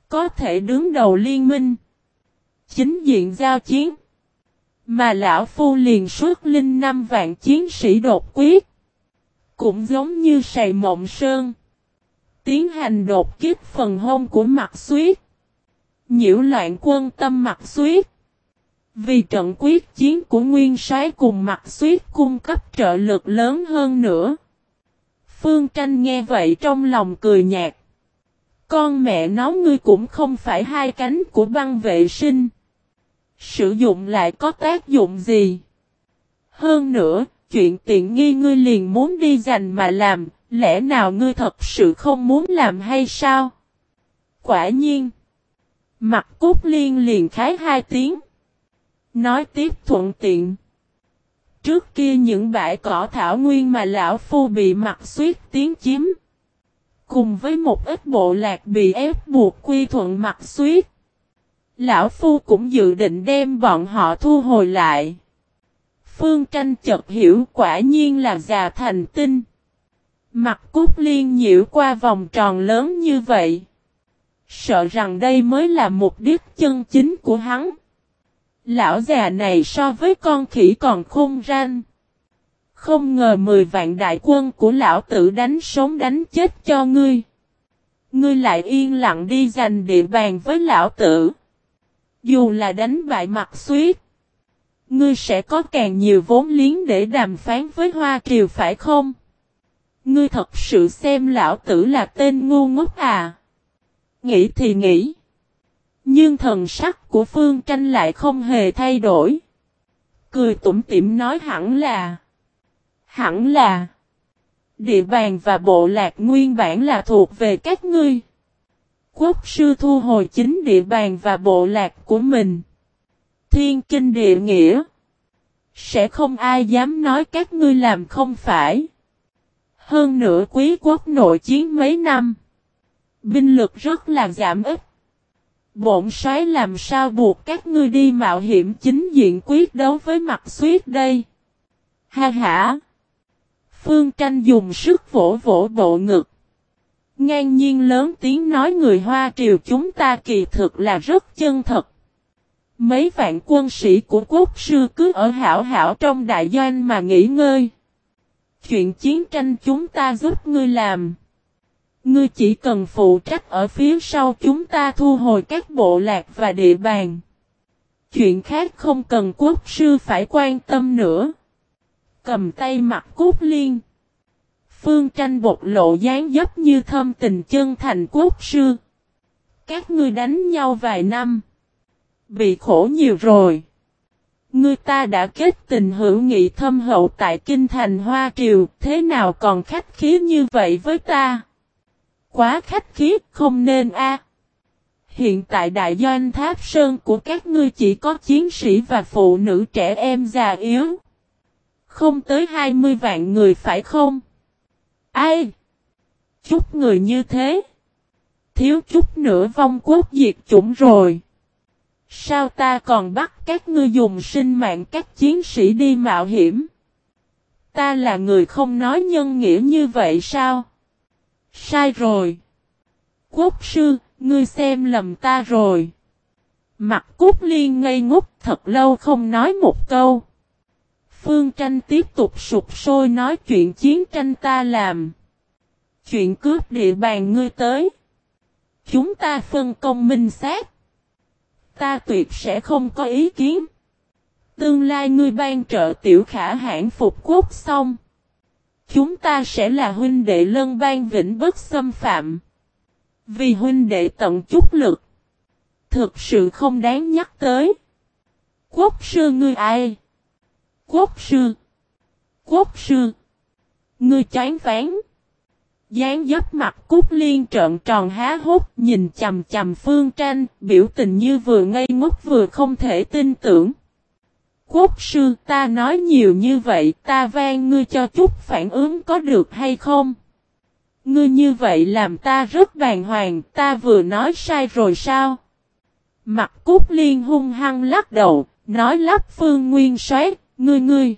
có thể đứng đầu liên minh, chính diện giao chiến. Mà lão phu liền xuất linh 5 vạn chiến sĩ đột quyết. Cũng giống như Sài Mộng Sơn. Tiến hành đột kích phần hông của Mạc Xuyết. Nhiễu loạn quân tâm Mạc Xuyết. Vì trận quyết chiến của Nguyên Soái cùng Mạc Xuyết cung cấp trợ lực lớn hơn nữa. Phương Tranh nghe vậy trong lòng cười nhạt. Con mẹ nó ngươi cũng không phải hai cánh của băng vệ sinh. Sử dụng lại có tác dụng gì? Hơn nữa, chuyện tiện nghi ngươi liền muốn đi giành mà làm, lẽ nào ngươi thật sự không muốn làm hay sao? Quả nhiên. Mặt Cúc Liên liền khái 2 tiếng. Nói tiếp thuận tiện. Trước kia những bãi cỏ thảo nguyên mà lão phu bị Mạc Xuyết tiến chiếm. Cùng với một ít bộ lạc bị ép buộc quy thuận Mạc Xuyết. Lão phu cũng dự định đem bọn họ thu hồi lại. Phương Tranh chợt hiểu quả nhiên là già thành tinh. Mặt Cúc Liên nhiễu qua vòng tròn lớn như vậy. Sợ rằng đây mới là mục đích chân chính của hắn. Lão già này so với con khỉ còn khôn ranh. Không ngờ 10 vạn đại quân của lão tử đánh sống đánh chết cho ngươi. Ngươi lại yên lặng đi giành địa bàn với lão tử. Dù là đánh bại Mạc Xuyết, ngươi sẽ có càng nhiều vốn liếng để đàm phán với Hoa Triều phải không? Ngươi thật sự xem lão tử là tên ngu ngốc à? Nghĩ thì nghĩ. Nhưng thần sắc của Phương Tranh lại không hề thay đổi. Cười tủm tỉm nói hẳn là. Địa bàn và bộ lạc nguyên bản là thuộc về các ngươi. Quốc sư thu hồi chính địa bàn và bộ lạc của mình. Thiên kinh địa nghĩa. Sẽ không ai dám nói các ngươi làm không phải. Hơn nữa quý quốc nội chiến mấy năm. Binh lực rất là giảm ít. Bổn soái làm sao buộc các ngươi đi mạo hiểm chính diện quyết đấu với Mạc Xuyết đây? Ha ha! Phương Tranh dùng sức vỗ vỗ bộ ngực. Ngang nhiên lớn tiếng nói người Hoa Triều chúng ta kỳ thực là rất chân thật. Mấy vạn quân sĩ của quốc sư cứ ở hảo hảo trong đại doanh mà nghỉ ngơi. Chuyện chiến tranh chúng ta giúp ngươi làm. Ngươi chỉ cần phụ trách ở phía sau chúng ta thu hồi các bộ lạc và địa bàn. Chuyện khác không cần quốc sư phải quan tâm nữa. Cầm tay Mặt Cúc Liên. Phương Tranh bộc lộ dáng dấp như thâm tình chân thành quốc sư. Các ngươi đánh nhau vài năm. Bị khổ nhiều rồi. Ngươi ta đã kết tình hữu nghị thâm hậu tại kinh thành Hoa Triều. Thế nào còn khách khí như vậy với ta? Quá khách khí không nên a. Hiện tại đại doanh Tháp Sơn của các ngươi chỉ có chiến sĩ và phụ nữ trẻ em già yếu. Không tới 20 vạn người phải không? Ai? Chút người như thế. Thiếu chút nữa vong quốc diệt chủng rồi. Sao ta còn bắt các ngươi dùng sinh mạng các chiến sĩ đi mạo hiểm? Ta là người không nói nhân nghĩa như vậy sao? Sai rồi. Quốc sư, ngươi xem lầm ta rồi. Mặt Cúc Liên ngây ngốc thật lâu không nói một câu. Phương Tranh tiếp tục sụp sôi nói chuyện chiến tranh ta làm. Chuyện cướp địa bàn ngươi tới. Chúng ta phân công minh xác. Ta tuyệt sẽ không có ý kiến. Tương lai ngươi ban trợ Tiểu Khả hãn phục quốc xong. Chúng ta sẽ là huynh đệ lân ban vĩnh bất xâm phạm. Vì huynh đệ tận chút lực. Thực sự không đáng nhắc tới. Quốc sư ngươi ai? Quốc sư. Quốc sư. Ngươi choáng váng. Dáng dấp Mặt Cúc Liên trợn tròn há hốc nhìn chầm chầm Phương Tranh, biểu tình như vừa ngây ngốc vừa không thể tin tưởng. Quốc sư ta nói nhiều như vậy ta van ngươi cho chút phản ứng có được hay không? Ngươi như vậy làm ta rất bàng hoàng, ta vừa nói sai rồi sao? Mặt Cúc Liên hung hăng lắc đầu, nói lắp Phương Nguyên Soái, ngươi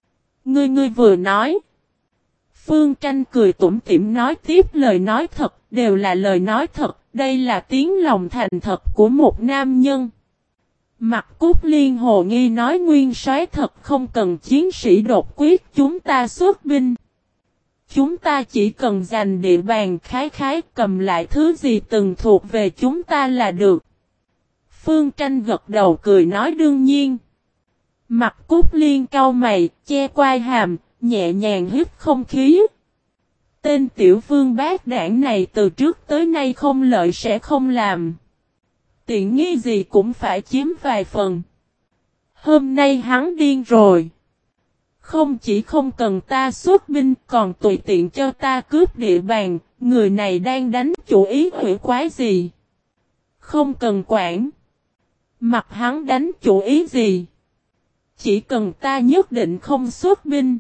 vừa nói. Phương Tranh cười tủm tỉm nói tiếp lời nói thật, đều là lời nói thật, Đây là tiếng lòng thành thật của một nam nhân. Mặt Cúc Liên hồ nghi nói nguyên soái thật không cần chiến sĩ đột quyết chúng ta xuất binh. Chúng ta chỉ cần giành địa bàn khái cầm lại thứ gì từng thuộc về chúng ta là được. Phương Tranh gật đầu cười nói đương nhiên. Mặt Cúc Liên cau mày, che quai hàm, nhẹ nhàng hít không khí. Tên tiểu vương bát đảng này từ trước tới nay không lợi sẽ không làm. Tiện nghi gì cũng phải chiếm vài phần. Hôm nay hắn điên rồi. Không chỉ không cần ta xuất binh còn tùy tiện cho ta cướp địa bàn, người này đang đánh chủ ý hủy quái gì. Không cần quản. Mặt hắn đánh chủ ý gì. Chỉ cần ta nhất định không xuất binh.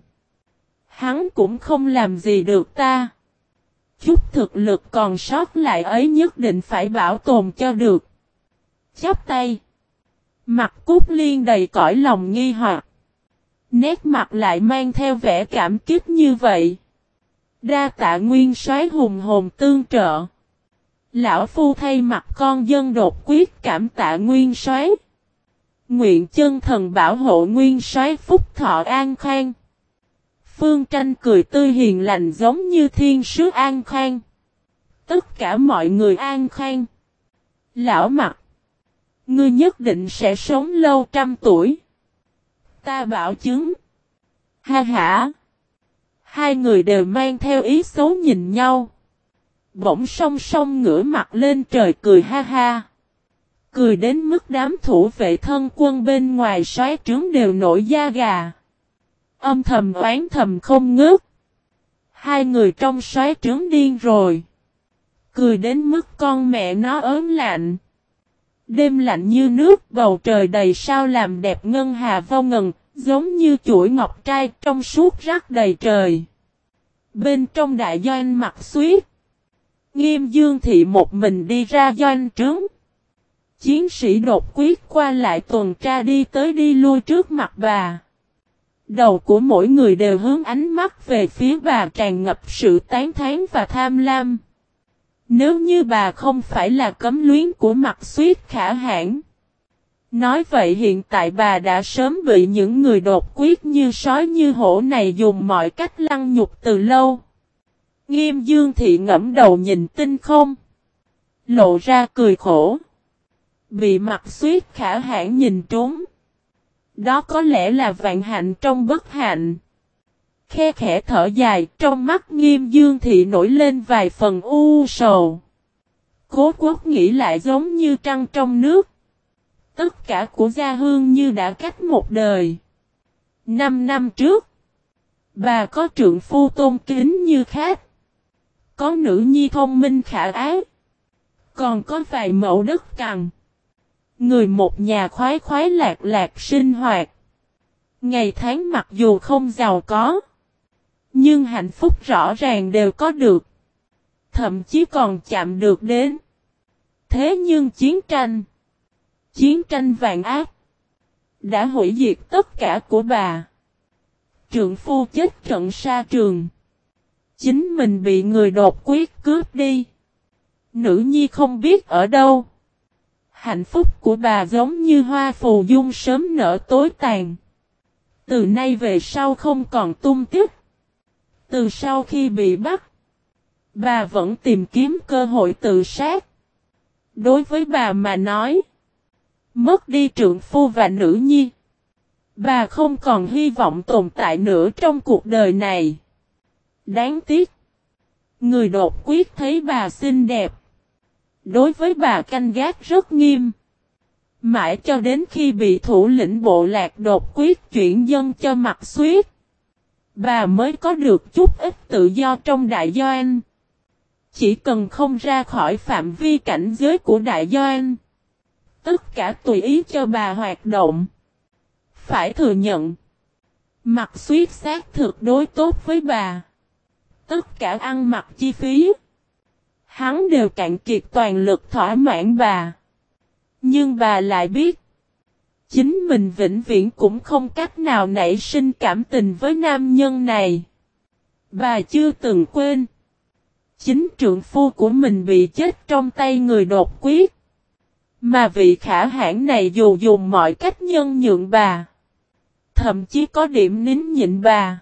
Hắn cũng không làm gì được ta. Chút thực lực còn sót lại ấy nhất định phải bảo tồn cho được. Chắp tay. Mặt Cúc Liên đầy cõi lòng nghi hoặc. Nét mặt lại mang theo vẻ cảm kích như vậy. Đa tạ nguyên soái hùng hồn tương trợ. Lão phu thay mặt con dân đột quyết cảm tạ nguyên soái. Nguyện chân thần bảo hộ nguyên soái phúc thọ an khang. Phương Tranh cười tươi hiền lành giống như thiên sứ an khang. Tất cả mọi người an khang. Lão Mặt. Ngươi nhất định sẽ sống lâu 100 tuổi. Ta bảo chứng. Ha ha. Hai người đều mang theo ý xấu nhìn nhau. Bỗng song song ngửa mặt lên trời cười ha ha. Cười đến mức đám thủ vệ thân quân bên ngoài soái trướng đều nổi da gà. Âm thầm oán thầm không ngớt. Hai người trong soái trướng điên rồi. Cười đến mức con mẹ nó ớn lạnh. Đêm lạnh như nước, bầu trời đầy sao làm đẹp ngân hà vô ngần, giống như chuỗi ngọc trai trong suốt rắc đầy trời. Bên trong đại doanh Mặc Xuyết, Nghiêm Dương Thị một mình đi ra doanh trướng. Chiến sĩ đột quyết qua lại tuần tra đi tới đi lui trước mặt bà. Đầu của mỗi người đều hướng ánh mắt về phía bà tràn ngập sự tán thán và tham lam. Nếu như bà không phải là cấm luyến của Mặc Xuyết Khả Hãn. Nói vậy hiện tại bà đã sớm bị những người đột quyết như sói như hổ này dùng mọi cách lăng nhục từ lâu. Nghiêm Dương Thị ngẫm đầu nhìn tinh không. Lộ ra cười khổ. Bị Mặc Xuyết Khả Hãn nhìn trúng. Đó có lẽ là vạn hạnh trong bất hạnh. Khe khẽ thở dài, trong mắt Nghiêm Dương Thị nổi lên vài phần u sầu. Cố Quốc nghĩ lại giống như trăng trong nước. Tất cả của gia hương như đã cách một đời. 5 năm trước, bà có trượng phu tôn kính như khác. Có nữ nhi thông minh khả ái. Còn có vài mẫu đất cằn. Người một nhà khoái khoái lạc lạc sinh hoạt. Ngày tháng mặc dù không giàu có. Nhưng hạnh phúc rõ ràng đều có được. Thậm chí còn chạm được đến. Thế nhưng chiến tranh vạn ác đã hủy diệt tất cả của bà. Trượng phu chết trận sa trường. Chính mình bị người đột quyết cướp đi. Nữ nhi không biết ở đâu. Hạnh phúc của bà giống như hoa phù dung sớm nở tối tàn. Từ nay về sau không còn tung tích. Từ sau khi bị bắt, bà vẫn tìm kiếm cơ hội tự sát. Đối với bà mà nói, mất đi trượng phu và nữ nhi, bà không còn hy vọng tồn tại nữa trong cuộc đời này. Đáng tiếc, người đột quyết thấy bà xinh đẹp. Đối với bà canh gác rất nghiêm. Mãi cho đến khi bị thủ lĩnh bộ lạc đột quyết chuyển dân cho Mặc Xuyết, bà mới có được chút ít tự do trong đại doanh. Chỉ cần không ra khỏi phạm vi cảnh giới của đại doanh, tất cả tùy ý cho bà hoạt động. Phải thừa nhận, Mặc Xuyết xác thực đối tốt với bà. Tất cả ăn mặc chi phí, hắn đều cạn kiệt toàn lực thỏa mãn bà. Nhưng bà lại biết, chính mình vĩnh viễn cũng không cách nào nảy sinh cảm tình với nam nhân này. Bà chưa từng quên, Chính trượng phu của mình bị chết trong tay người đột quyết. Mà vị khả hãn này dù dùng mọi cách nhân nhượng bà. Thậm chí có điểm nín nhịn bà.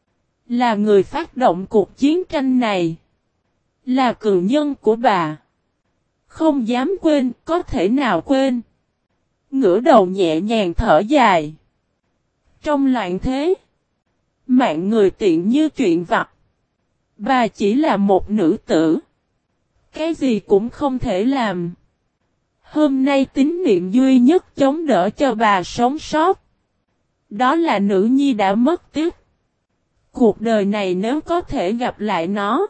Là người phát động cuộc chiến tranh này. Là cường nhân của bà. Không dám quên, có thể nào quên. Ngửa đầu nhẹ nhàng thở dài. Trong loạn thế, mạng người tiện như chuyện vặt. Bà chỉ là một nữ tử. Cái gì cũng không thể làm. Hôm nay tín niệm duy nhất chống đỡ cho bà sống sót. Đó là nữ nhi đã mất tiếc. Cuộc đời này nếu có thể gặp lại nó.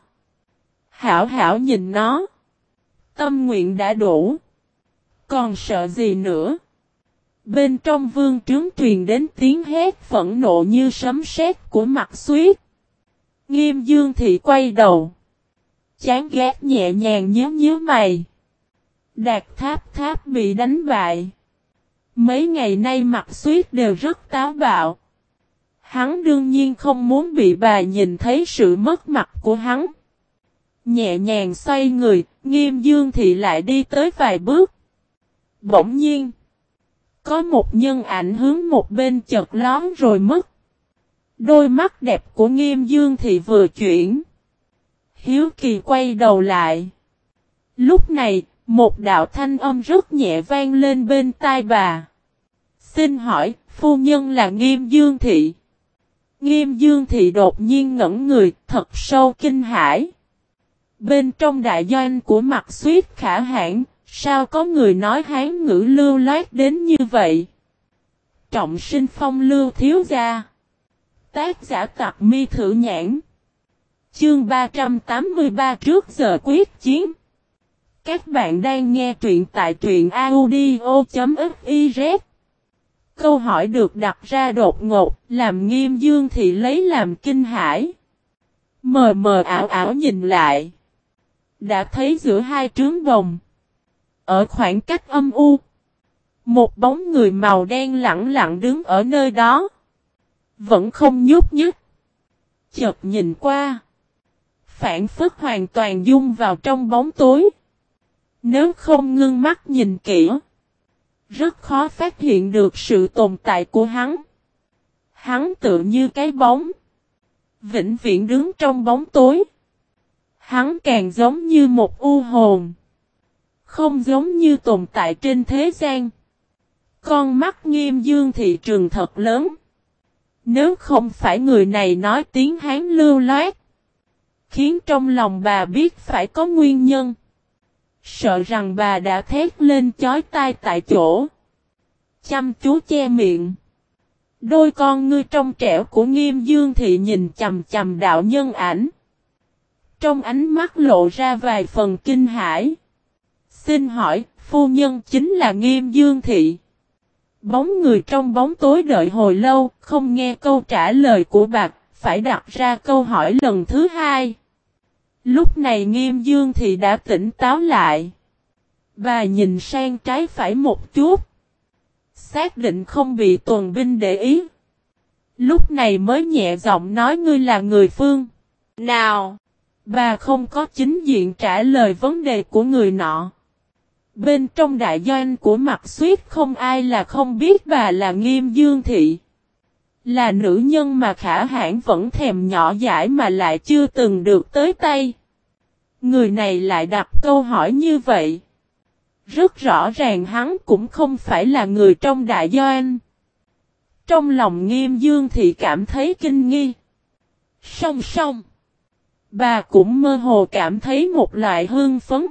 Hảo hảo nhìn nó. Tâm nguyện đã đủ. Còn sợ gì nữa? Bên trong vương trướng truyền đến tiếng hét phẫn nộ như sấm sét của Mạc Xuyết. Nghiêm Dương Thị quay đầu. Chán ghét nhẹ nhàng nhíu mày. Đạt Tháp bị đánh bại. Mấy ngày nay Mạc Xuyết đều rất táo bạo. Hắn đương nhiên không muốn bị bà nhìn thấy sự mất mặt của hắn. Nhẹ nhàng xoay người, Nghiêm Dương Thị lại đi tới vài bước. Bỗng nhiên, có một nhân ảnh hướng một bên chợt lón rồi mất. Đôi mắt đẹp của Nghiêm Dương Thị vừa chuyển. Hiếu kỳ quay đầu lại. Lúc này, một đạo thanh âm rất nhẹ vang lên bên tai bà. Xin hỏi, phu nhân là Nghiêm Dương Thị. Nghiêm Dương Thị đột nhiên ngẩn người, thật sâu kinh hãi. Bên trong đại doanh của Mạc Xuyết khả hãn, sao có người nói Hán ngữ lưu loát đến như vậy? Trọng Sinh Phong Lưu thiếu gia. Tác giả Tặc Mi Thử Nhãn. Chương 383 trước giờ quyết chiến. Các bạn đang nghe truyện tại truyện audio.fiz. Câu hỏi được đặt ra đột ngột, làm Nghiêm Dương Thị lấy làm kinh hãi. Mờ mờ ảo ảo nhìn lại. Đã thấy giữa hai trướng bồng. Ở khoảng cách âm u. Một bóng người màu đen lặng lặng đứng ở nơi đó. Vẫn không nhúc nhích. Chợt nhìn qua. Phản phất hoàn toàn dung vào trong bóng tối. Nếu không ngưng mắt nhìn kỹ. Rất khó phát hiện được sự tồn tại của hắn. Hắn tựa như cái bóng. Vĩnh viễn đứng trong bóng tối. Hắn càng giống như một u hồn. Không giống như tồn tại trên thế gian. Con mắt Nghiêm Dương Thị trường thật lớn. Nếu không phải người này nói tiếng Hán lưu loát. Khiến trong lòng bà biết phải có nguyên nhân. Sợ rằng bà đã thét lên chói tai tại chỗ. Chăm chú che miệng. Đôi con ngươi trong trẻo của Nghiêm Dương Thị nhìn chằm chằm đạo nhân ảnh. Trong ánh mắt lộ ra vài phần kinh hãi. Xin hỏi, phu nhân chính là Nghiêm Dương Thị. Bóng người trong bóng tối đợi hồi lâu, không nghe câu trả lời của bà, phải đặt ra câu hỏi lần thứ hai. Lúc này Nghiêm Dương Thị đã tỉnh táo lại. Bà nhìn sang trái phải một chút. Xác định không bị tuần binh để ý. Lúc này mới nhẹ giọng nói ngươi là người phương nào. Bà không có chính diện trả lời vấn đề của người nọ. Bên trong đại doanh của Mạc Xuyết không ai là không biết bà là Nghiêm Dương Thị. Là nữ nhân mà khả hãn vẫn thèm nhỏ dãi mà lại chưa từng được tới tay. Người này lại đặt câu hỏi như vậy. Rất rõ ràng hắn cũng không phải là người trong đại doanh. Trong lòng Nghiêm Dương Thị cảm thấy kinh nghi. Song song. Bà cũng mơ hồ cảm thấy một loại hưng phấn.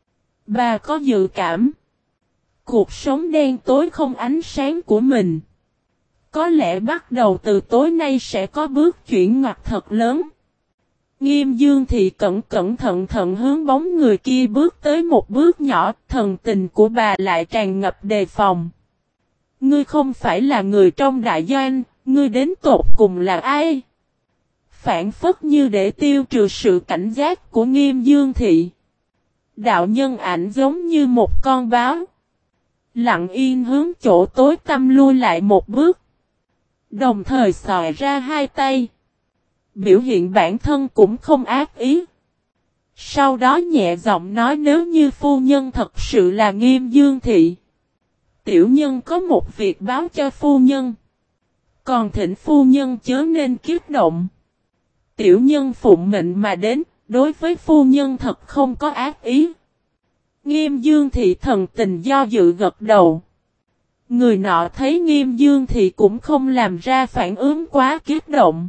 Bà có dự cảm. Cuộc sống đen tối không ánh sáng của mình. Có lẽ bắt đầu từ tối nay sẽ có bước chuyển ngoặt thật lớn. Nghiêm Dương Thị cẩn thận hướng bóng người kia bước tới một bước nhỏ. Thần tình của bà lại tràn ngập đề phòng. Ngươi không phải là người trong đại doanh. Ngươi đến tột cùng là ai? Phản phất như để tiêu trừ sự cảnh giác của Nghiêm Dương Thị. Đạo nhân ảnh giống như một con báo. Lặng yên hướng chỗ tối tăm lui lại một bước. Đồng thời xòe ra hai tay. Biểu hiện bản thân cũng không ác ý. Sau đó nhẹ giọng nói nếu như phu nhân thật sự là Nghiêm Dương Thị. Tiểu nhân có một việc báo cho phu nhân. Còn thỉnh phu nhân chớ nên kiếp động. Tiểu nhân phụng mệnh mà đến, đối với phu nhân thật không có ác ý. Nghiêm Dương Thị thần tình do dự gật đầu. Người nọ thấy Nghiêm Dương Thị cũng không làm ra phản ứng quá kiếp động.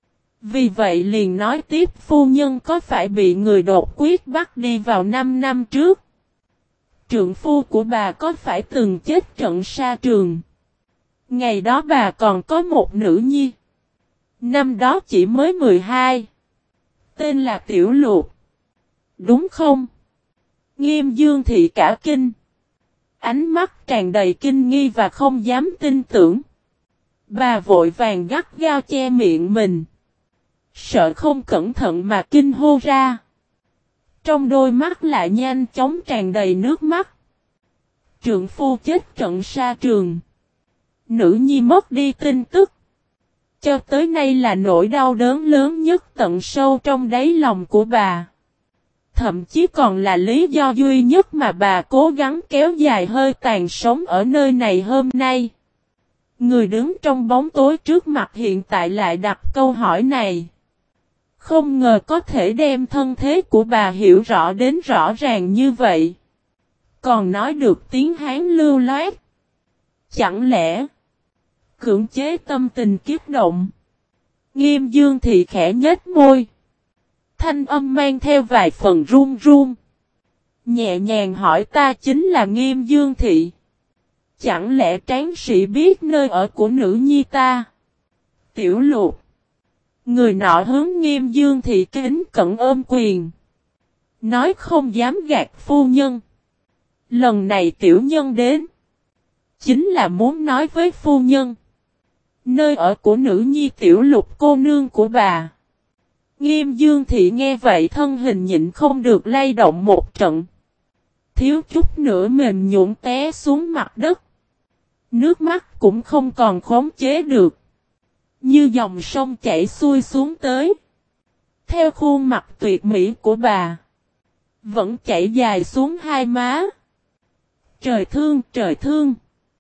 Vì vậy liền nói tiếp phu nhân có phải bị người đột quyết bắt đi vào 5 năm trước? Trượng phu của bà có phải từng chết trận sa trường? Ngày đó bà còn có một nữ nhi. Năm đó chỉ mới 12. Tên là Tiểu Lục. Đúng không? Nghiêm Dương Thị cả kinh. Ánh mắt tràn đầy kinh nghi và không dám tin tưởng. Bà vội vàng gắt gao che miệng mình. Sợ không cẩn thận mà kinh hô ra. Trong đôi mắt lại nhanh chóng tràn đầy nước mắt. Trượng phu chết trận sa trường. Nữ nhi mất đi tin tức. Cho tới nay là nỗi đau đớn lớn nhất tận sâu trong đáy lòng của bà. Thậm chí còn là lý do duy nhất mà bà cố gắng kéo dài hơi tàn sống ở nơi này hôm nay. Người đứng trong bóng tối trước mặt hiện tại lại đặt câu hỏi này. Không ngờ có thể đem thân thế của bà hiểu rõ đến rõ ràng như vậy. Còn nói được tiếng Hán lưu loát. Chẳng lẽ cưỡng chế tâm tình kiếp động? Nghiêm Dương Thị khẽ nhếch môi. Thanh âm mang theo vài phần run run. Nhẹ nhàng hỏi ta chính là Nghiêm Dương Thị. Chẳng lẽ tráng sĩ biết nơi ở của nữ nhi ta? Tiểu Lục. Người nọ hướng Nghiêm Dương Thị kính cẩn ôm quyền. Nói không dám gạt phu nhân. Lần này tiểu nhân đến. Chính là muốn nói với phu nhân. Nơi ở của nữ nhi Tiểu Lục cô nương của bà. Nghiêm Dương Thị nghe vậy thân hình nhịn không được lay động một trận. Thiếu chút nữa mềm nhũn té xuống mặt đất. Nước mắt cũng không còn khống chế được. Như dòng sông chảy xuôi xuống tới. Theo khuôn mặt tuyệt mỹ của bà. Vẫn chảy dài xuống hai má. Trời thương, trời thương.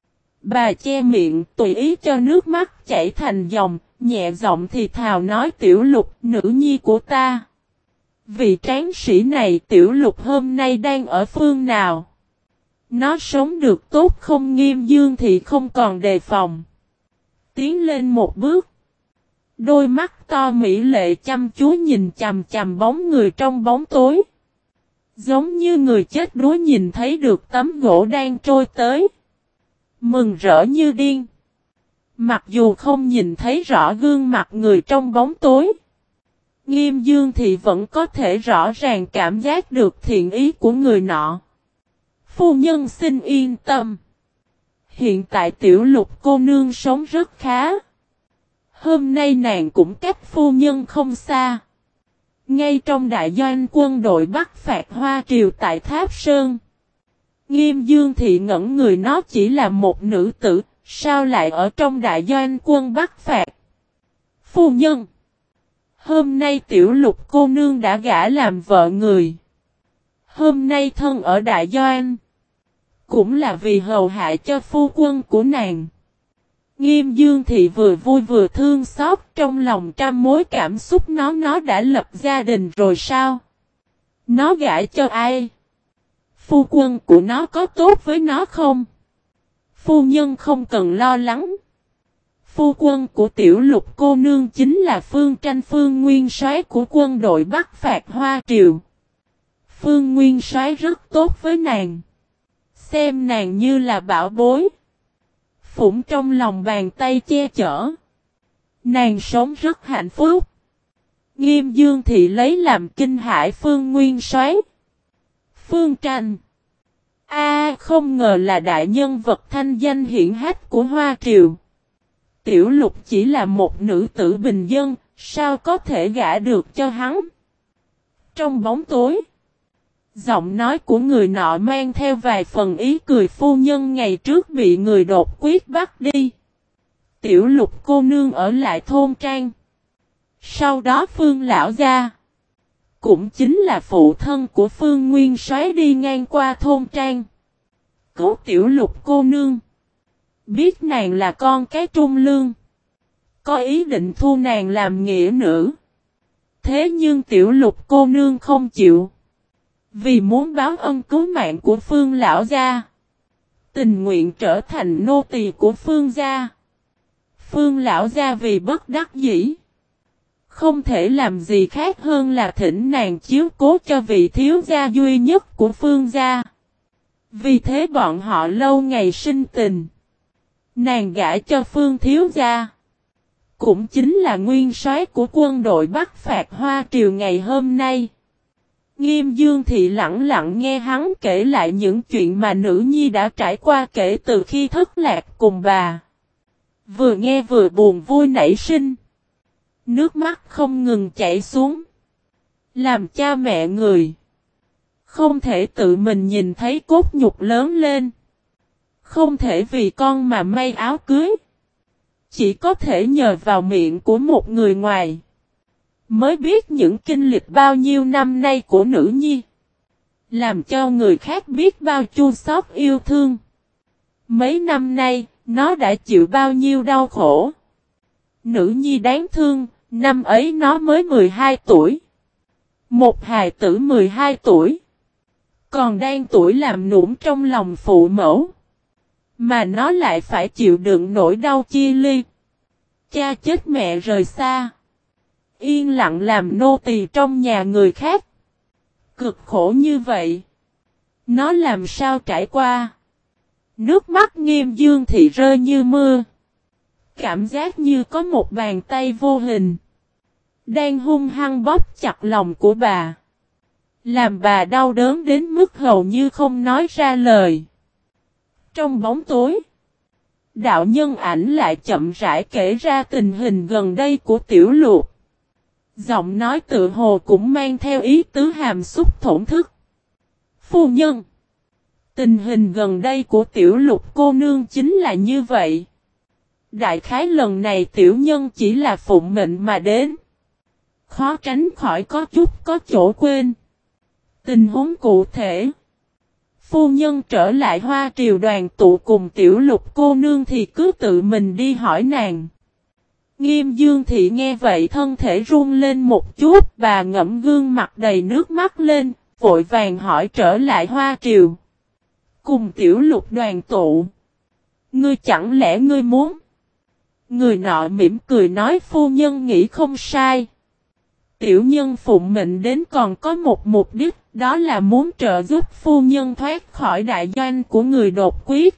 Bà che miệng tùy ý cho nước mắt chảy thành dòng. Nhẹ giọng thì thào nói Tiểu Lục nữ nhi của ta. Vị tráng sĩ này Tiểu Lục hôm nay đang ở phương nào? Nó sống được tốt không? Nghiêm Dương thì không còn đề phòng. Tiến lên một bước. Đôi mắt to mỹ lệ chăm chú nhìn chằm chằm bóng người trong bóng tối. Giống như người chết đuối nhìn thấy được tấm gỗ đang trôi tới. Mừng rỡ như điên. Mặc dù không nhìn thấy rõ gương mặt người trong bóng tối. Nghiêm Dương thì vẫn có thể rõ ràng cảm giác được thiện ý của người nọ. Phu nhân xin yên tâm. Hiện tại Tiểu Lục cô nương sống rất khá. Hôm nay nàng cũng cách phu nhân không xa. Ngay trong đại doanh quân đội bắt phạt Hoa Triều tại Tháp Sơn. Nghiêm Dương Thị ngẩn người nó chỉ là một nữ tử, sao lại ở trong đại doanh quân bắt phạt? Phu nhân! Hôm nay Tiểu Lục cô nương đã gả làm vợ người. Hôm nay thân ở đại doanh. Cũng là vì hầu hạ cho phu quân của nàng. Nghiêm Dương Thị vừa vui vừa thương xót trong lòng trăm mối cảm xúc nó đã lập gia đình rồi sao? Nó gả cho ai? Phu quân của nó có tốt với nó không? Phu nhân không cần lo lắng. Phu quân của Tiểu Lục cô nương chính là Phương Tranh Phương Nguyên Soái của quân đội bắt phạt Hoa Triều. Phương Nguyên Soái rất tốt với nàng. Xem nàng như là bảo bối. Phụng trong lòng bàn tay che chở. Nàng sống rất hạnh phúc. Nghiêm Dương Thị lấy làm kinh hãi Phương Nguyên Soái. Phương Tranh. Không ngờ là đại nhân vật thanh danh hiển hách của Hoa Triều. Tiểu Lục chỉ là một nữ tử bình dân, sao có thể gả được cho hắn? Trong bóng tối, giọng nói của người nọ mang theo vài phần ý cười phu nhân ngày trước bị người đột quyết bắt đi. Tiểu Lục cô nương ở lại thôn trang. Sau đó Phương lão gia cũng chính là phụ thân của Phương Nguyên Soái đi ngang qua thôn trang. Cứu Tiểu Lục cô nương. Biết nàng là con cái trung lương. Có ý định thu nàng làm nghĩa nữ. Thế nhưng Tiểu Lục cô nương không chịu. Vì muốn báo ân cứu mạng của Phương lão gia. Tình nguyện trở thành nô tỳ của Phương gia. Phương lão gia vì bất đắc dĩ. Không thể làm gì khác hơn là thỉnh nàng chiếu cố cho vị thiếu gia duy nhất của Phương gia. Vì thế bọn họ lâu ngày sinh tình. Nàng gả cho Phương thiếu gia. Cũng chính là nguyên soái của quân đội Bắc phạt Hoa Triều ngày hôm nay. Nghiêm Dương Thị lặng lặng nghe hắn kể lại những chuyện mà nữ nhi đã trải qua kể từ khi thất lạc cùng bà. Vừa nghe vừa buồn vui nảy sinh. Nước mắt không ngừng chảy xuống. Làm cha mẹ người. Không thể tự mình nhìn thấy cốt nhục lớn lên. Không thể vì con mà may áo cưới. Chỉ có thể nhờ vào miệng của một người ngoài. Mới biết những kinh lịch bao nhiêu năm nay của nữ nhi. Làm cho người khác biết bao chua xót yêu thương. Mấy năm nay, nó đã chịu bao nhiêu đau khổ. Nữ nhi đáng thương, năm ấy nó mới 12 tuổi. Một hài tử 12 tuổi. Còn đang tuổi làm nũng trong lòng phụ mẫu. Mà nó lại phải chịu đựng nỗi đau chia ly. Cha chết mẹ rời xa. Yên lặng làm nô tỳ trong nhà người khác. Cực khổ như vậy. Nó làm sao trải qua. Nước mắt Nghiêm Dương Thị rơi như mưa. Cảm giác như có một bàn tay vô hình. Đang hung hăng bóp chặt lòng của bà. Làm bà đau đớn đến mức hầu như không nói ra lời. Trong bóng tối. Đạo nhân ảnh lại chậm rãi kể ra tình hình gần đây của Tiểu Lục. Giọng nói tự hồ cũng mang theo ý tứ hàm xúc thổn thức. Phu nhân. Tình hình gần đây của Tiểu Lục cô nương chính là như vậy. Đại khái lần này tiểu nhân chỉ là phụng mệnh mà đến. Khó tránh khỏi có chỗ quên. Tình huống cụ thể. Phu nhân trở lại Hoa Triều đoàn tụ cùng Tiểu Lục cô nương thì cứ tự mình đi hỏi nàng. Nghiêm Dương Thị nghe vậy thân thể run lên một chút, bà ngẫm gương mặt đầy nước mắt lên, vội vàng hỏi trở lại Hoa Triều. Cùng Tiểu Lục đoàn tụ. Ngươi chẳng lẽ ngươi muốn? Người nọ mỉm cười nói phu nhân nghĩ không sai. Tiểu nhân phụng mệnh đến còn có một mục đích, đó là muốn trợ giúp phu nhân thoát khỏi đại doanh của người đột quyết.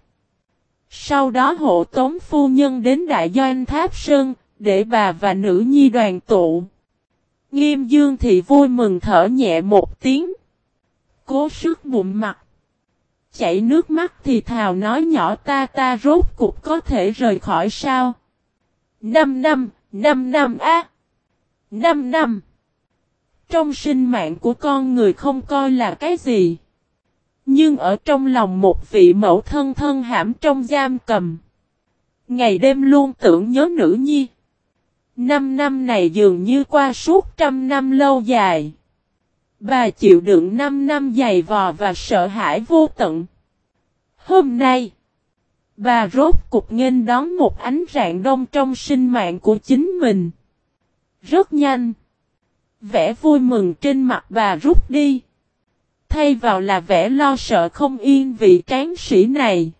Sau đó hộ tống phu nhân đến đại doanh Tháp Sơn, để bà và nữ nhi đoàn tụ. Nghiêm Dương Thị vui mừng thở nhẹ một tiếng. Cố sức bụng mặt. Chảy nước mắt thì thào nói nhỏ ta rốt cục có thể rời khỏi sao. 5 năm á. 5 năm. Trong sinh mạng của con người không coi là cái gì. Nhưng ở trong lòng một vị mẫu thân thân hãm trong giam cầm. Ngày đêm luôn tưởng nhớ nữ nhi. 5 năm này dường như qua suốt 100 năm lâu dài. Bà chịu đựng 5 năm dày vò và sợ hãi vô tận. Hôm nay, bà rốt cục nghênh đón một ánh rạng đông trong sinh mạng của chính mình. Rất nhanh. Vẻ vui mừng trên mặt bà rút đi. Thay vào là vẻ lo sợ không yên vị tráng sĩ này.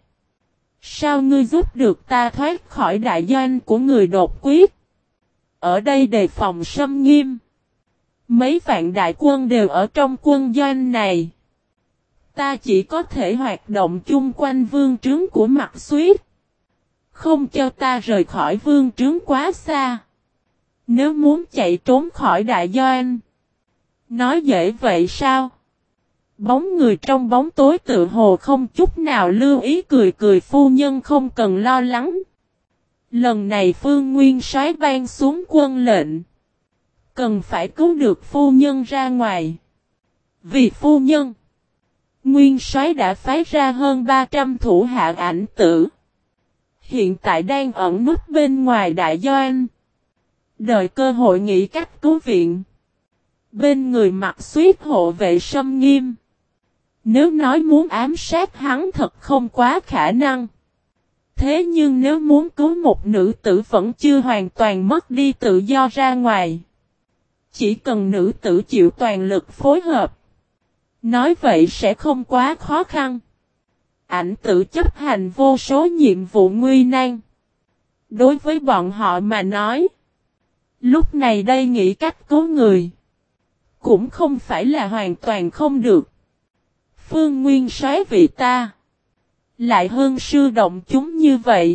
Sao ngươi giúp được ta thoát khỏi đại doanh của người đột quyết? Ở đây đề phòng xâm nghiêm. Mấy vạn đại quân đều ở trong quân doanh này. Ta chỉ có thể hoạt động chung quanh vương trướng của Mạc Xuyết. Không cho ta rời khỏi vương trướng quá xa. Nếu muốn chạy trốn khỏi đại doanh. Nói dễ vậy sao? Bóng người trong bóng tối tự hồ không chút nào lưu ý cười phu nhân không cần lo lắng. Lần này Phương Nguyên Soái ban xuống quân lệnh. Cần phải cứu được phu nhân ra ngoài. Vì phu nhân. Nguyên Soái đã phái ra hơn 300 thủ hạ ảnh tử. Hiện tại đang ẩn núp bên ngoài đại doanh. Đợi cơ hội nghĩ cách cứu viện. Bên người mặc Xuyết hộ vệ Sâm Nghiêm. Nếu nói muốn ám sát hắn thật không quá khả năng. Thế nhưng nếu muốn cứu một nữ tử vẫn chưa hoàn toàn mất đi tự do ra ngoài. Chỉ cần nữ tử chịu toàn lực phối hợp. Nói vậy sẽ không quá khó khăn. Ảnh tử chấp hành vô số nhiệm vụ nguy nan. Đối với bọn họ mà nói. Lúc này đây nghĩ cách cứu người. Cũng không phải là hoàn toàn không được. Phương Nguyên soái vì ta. Lại hơn sư động chúng như vậy.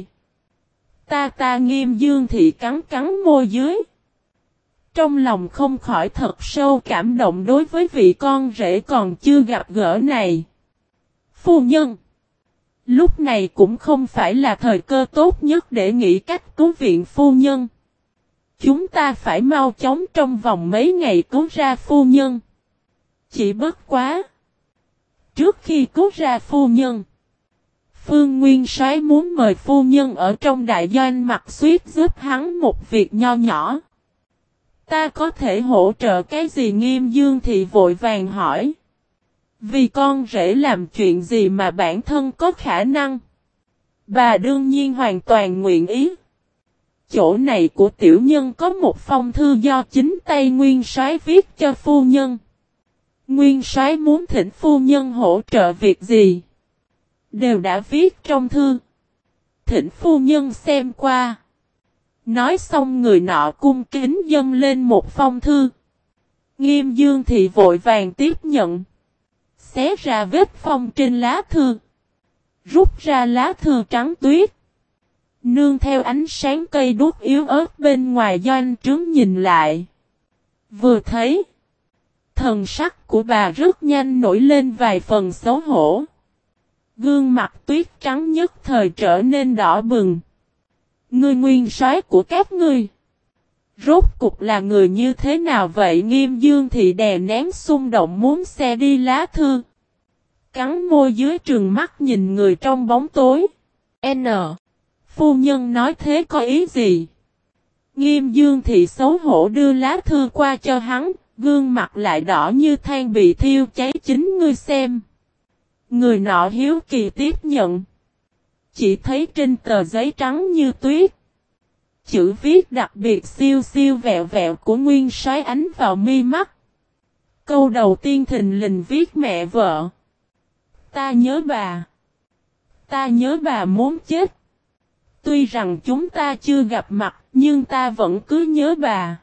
Ta Nghiêm Dương Thị cắn cắn môi dưới. Trong lòng không khỏi thật sâu cảm động đối với vị con rể còn chưa gặp gỡ này. Phu nhân. Lúc này cũng không phải là thời cơ tốt nhất để nghĩ cách cứu viện phu nhân. Chúng ta phải mau chóng trong vòng mấy ngày cứu ra phu nhân. Chỉ bất quá. Trước khi cứu ra phu nhân. Phương Nguyên soái muốn mời phu nhân ở trong đại doanh mặc Xuyết giúp hắn một việc nho nhỏ. Ta có thể hỗ trợ cái gì Nghiêm Dương Thị vội vàng hỏi. Vì con rể làm chuyện gì mà bản thân có khả năng. Bà đương nhiên hoàn toàn nguyện ý. Chỗ này của tiểu nhân có một phong thư do chính tay Nguyên soái viết cho phu nhân. Nguyên soái muốn thỉnh phu nhân hỗ trợ việc gì? Đều đã viết trong thư. Thỉnh phu nhân xem qua. Nói xong người nọ cung kính dâng lên một phong thư. Nghiêm Dương Thị vội vàng tiếp nhận. Xé ra vết phong trên lá thư. Rút ra lá thư trắng tuyết. Nương theo ánh sáng cây đuốc yếu ớt bên ngoài doanh trướng nhìn lại. Vừa thấy. Thần sắc của bà rất nhanh nổi lên vài phần xấu hổ. Gương mặt tuyết trắng nhất thời trở nên đỏ bừng. Ngươi Nguyên soái của các ngươi. Rốt cục là người như thế nào vậy? Nghiêm Dương Thị đè nén xung động muốn xé đi lá thư. Cắn môi dưới trừng mắt nhìn người trong bóng tối. Phu nhân nói thế có ý gì? Nghiêm Dương Thị xấu hổ đưa lá thư qua cho hắn. Gương mặt lại đỏ như than bị thiêu cháy. Chính ngươi xem. Người nọ hiếu kỳ tiếp nhận. Chỉ thấy trên tờ giấy trắng như tuyết. Chữ viết đặc biệt siêu siêu vẹo vẹo của Nguyên soái ánh vào mi mắt. Câu đầu tiên thình lình viết mẹ vợ. Ta nhớ bà. Ta nhớ bà muốn chết. Tuy rằng chúng ta chưa gặp mặt, nhưng ta vẫn cứ nhớ bà.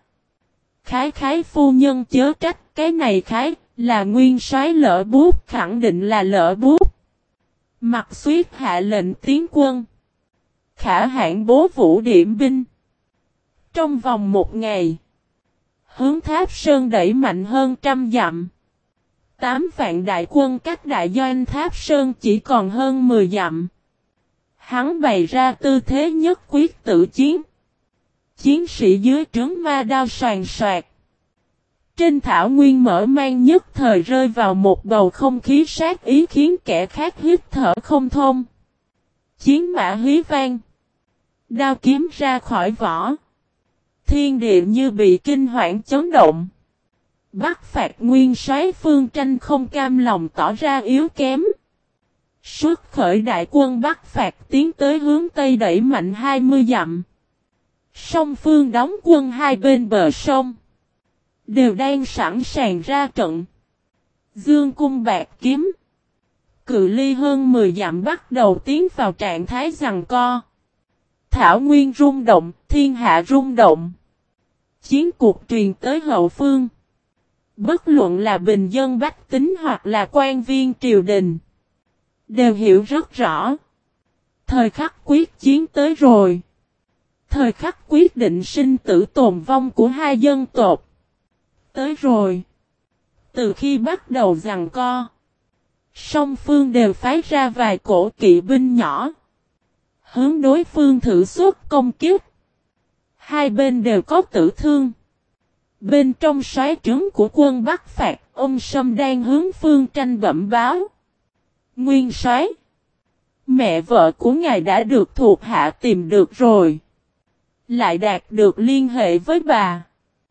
Khái phu nhân chớ trách, cái này khái là Nguyên soái lỡ bút, khẳng định là lỡ bút. Mặc Xuyết hạ lệnh tiến quân. Khả hãn bố vũ điểm binh. Trong vòng một ngày. Hướng Tháp Sơn đẩy mạnh hơn 100 dặm. 8 vạn đại quân cách đại doanh Tháp Sơn chỉ còn hơn 10 dặm. Hắn bày ra tư thế nhất quyết tự chiến. Chiến sĩ dưới trướng ma đao soàn soạt. Trên thảo nguyên mở mang nhất thời rơi vào một bầu không khí sát ý khiến kẻ khác hít thở không thông. Chiến mã hí vang. Đao kiếm ra khỏi vỏ. Thiên địa như bị kinh hoảng chấn động. Bắc phạt Nguyên soái Phương Tranh không cam lòng tỏ ra yếu kém. Xuất khởi đại quân Bắc phạt tiến tới hướng Tây đẩy mạnh 20 dặm. Song phương đóng quân hai bên bờ sông. Đều đang sẵn sàng ra trận. Dương cung bạc kiếm. Cự ly hơn 10 dặm bắt đầu tiến vào trạng thái giằng co. Thảo nguyên rung động, thiên hạ rung động. Chiến cuộc truyền tới hậu phương. Bất luận là bình dân bách tính hoặc là quan viên triều đình. Đều hiểu rất rõ. Thời khắc quyết chiến tới rồi. Thời khắc quyết định sinh tử tồn vong của hai dân tộc. Tới rồi. Từ khi bắt đầu giằng co. Song phương đều phái ra vài cổ kỵ binh nhỏ. Hướng đối phương thử suốt công kích. Hai bên đều có tử thương. Bên trong soái trướng của quân Bắc phạt, ông Sâm đang hướng Phương Tranh bẩm báo. Nguyên soái, mẹ vợ của ngài đã được thuộc hạ tìm được rồi. Lại đạt được liên hệ với bà.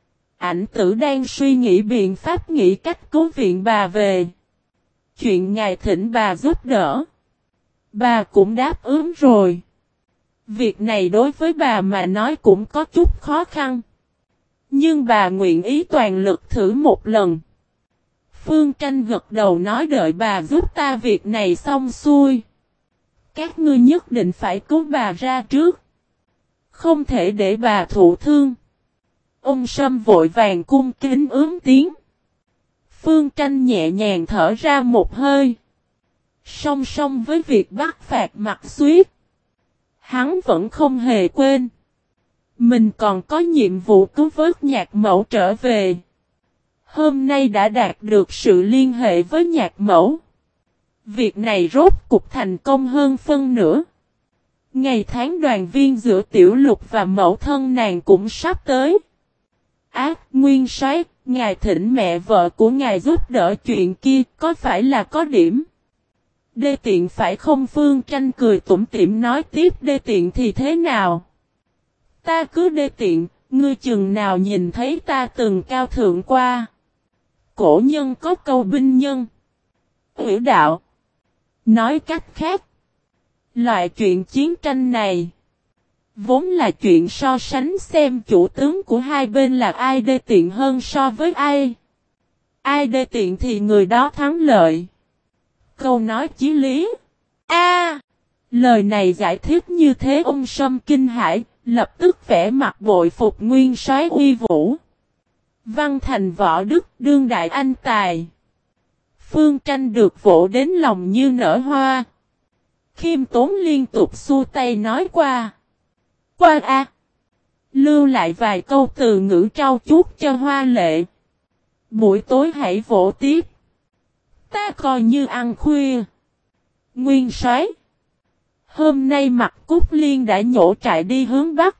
Ảnh Tử đang suy nghĩ biện pháp nghĩ cách cứu viện bà về. Chuyện ngài thỉnh bà giúp đỡ, bà cũng đáp ứng rồi. Việc này đối với bà mà nói cũng có chút khó khăn. Nhưng bà nguyện ý toàn lực thử một lần. Phương Tranh gật đầu nói đợi bà giúp ta việc này xong xuôi. Các ngươi nhất định phải cứu bà ra trước. Không thể để bà thụ thương. Ông Sâm vội vàng cung kính ướm tiếng. Phương Tranh nhẹ nhàng thở ra một hơi. Song song với việc bắt phạt Mạc Xuyết, hắn vẫn không hề quên. Mình còn có nhiệm vụ cứu vớt Nhạc Mẫu trở về. Hôm nay đã đạt được sự liên hệ với Nhạc Mẫu. Việc này rốt cục thành công hơn phân nửa. Ngày tháng đoàn viên giữa Tiểu Lục và mẫu thân nàng cũng sắp tới. Nguyên Soái, ngài thỉnh mẹ vợ của ngài giúp đỡ chuyện kia, có phải là có điểm đê tiện phải không? Phương Tranh cười tủm tỉm nói tiếp. Đê tiện thì thế nào? Ta cứ đê tiện, ngươi chừng nào nhìn thấy ta từng cao thượng qua. Cổ nhân có câu binh nhân ủy đạo. Nói cách khác, loại chuyện chiến tranh này vốn là chuyện so sánh xem chủ tướng của hai bên là ai đê tiện hơn so với ai. Ai đê tiện thì người đó thắng lợi. Câu nói chí lý. Lời này giải thích như thế ông Sâm kinh hãi, lập tức vẽ mặt bội phục Nguyên Soái uy vũ. Văn thành võ đức, đương đại anh tài. Phương Tranh được vỗ đến lòng như nở hoa. Khiêm tốn liên tục xua tay nói qua. Lưu lại vài câu từ ngữ trau chuốt cho hoa lệ. Buổi tối hãy vỗ tiếp. Ta coi như ăn khuya. Nguyên Soái, hôm nay Mạc Cúc Liên đã nhổ trại đi hướng Bắc.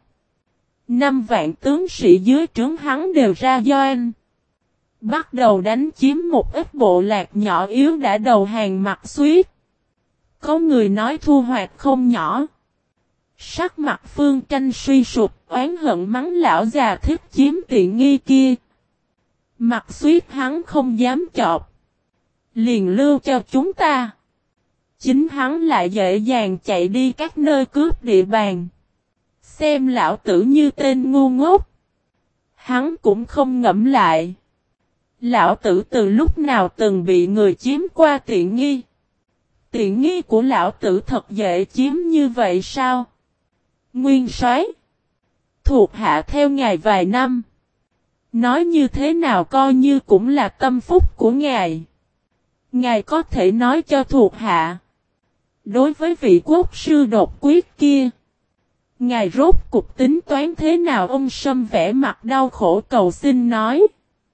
5 vạn tướng sĩ dưới trướng hắn đều ra doanh. Bắt đầu đánh chiếm một ít bộ lạc nhỏ yếu đã đầu hàng Mạc Xuyết. Có người nói thu hoạch không nhỏ. Sắc mặt Phương Tranh suy sụp, oán hận mắng lão già thích chiếm tiện nghi kia. Mạc Xuyết hắn không dám chọc. Liền lưu cho chúng ta. Chính hắn lại dễ dàng chạy đi các nơi cướp địa bàn. Xem lão tử như tên ngu ngốc. Hắn cũng không ngẫm lại. Lão tử từ lúc nào từng bị người chiếm qua tiện nghi. Tiện nghi của lão tử thật dễ chiếm như vậy sao? Nguyên Soái, thuộc hạ theo ngài vài năm. Nói như thế nào coi như cũng là tâm phúc của ngài. Ngài có thể nói cho thuộc hạ. Đối với vị quốc sư đột quyết kia, ngài rốt cục tính toán thế nào? Ông Sâm vẽ mặt đau khổ cầu xin nói.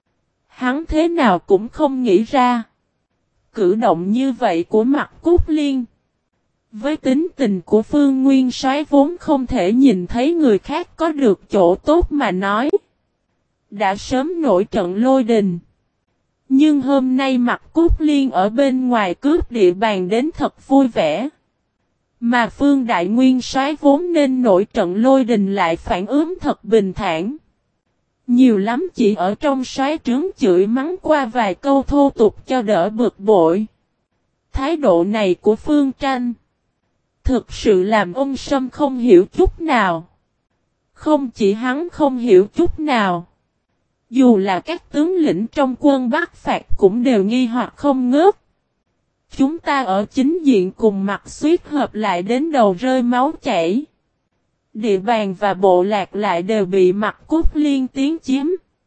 Hắn thế nào cũng không nghĩ ra. Cử động như vậy của Mạc Cúc Liên, với tính tình của Phương Nguyên Soái vốn không thể nhìn thấy người khác có được chỗ tốt mà nói. Đã sớm nổi trận lôi đình. Nhưng hôm nay Mạc Cúc Liên ở bên ngoài cướp địa bàn đến thật vui vẻ. Mà Phương Đại Nguyên Soái vốn nên nổi trận lôi đình lại phản ứng thật bình thản. Nhiều lắm chỉ ở trong soái trướng chửi mắng qua vài câu thô tục cho đỡ bực bội. Thái độ này của Phương Tranh thực sự làm ông Sâm không hiểu chút nào. Không chỉ hắn không hiểu chút nào. Dù là các tướng lĩnh trong quân Bắc phạt cũng đều nghi hoặc không ngớt. Chúng ta ở chính diện cùng Mạc Xuyết hợp lại đến đầu rơi máu chảy. Địa bàn và bộ lạc lại đều bị Mạc Cúc Liên tiến chiếm.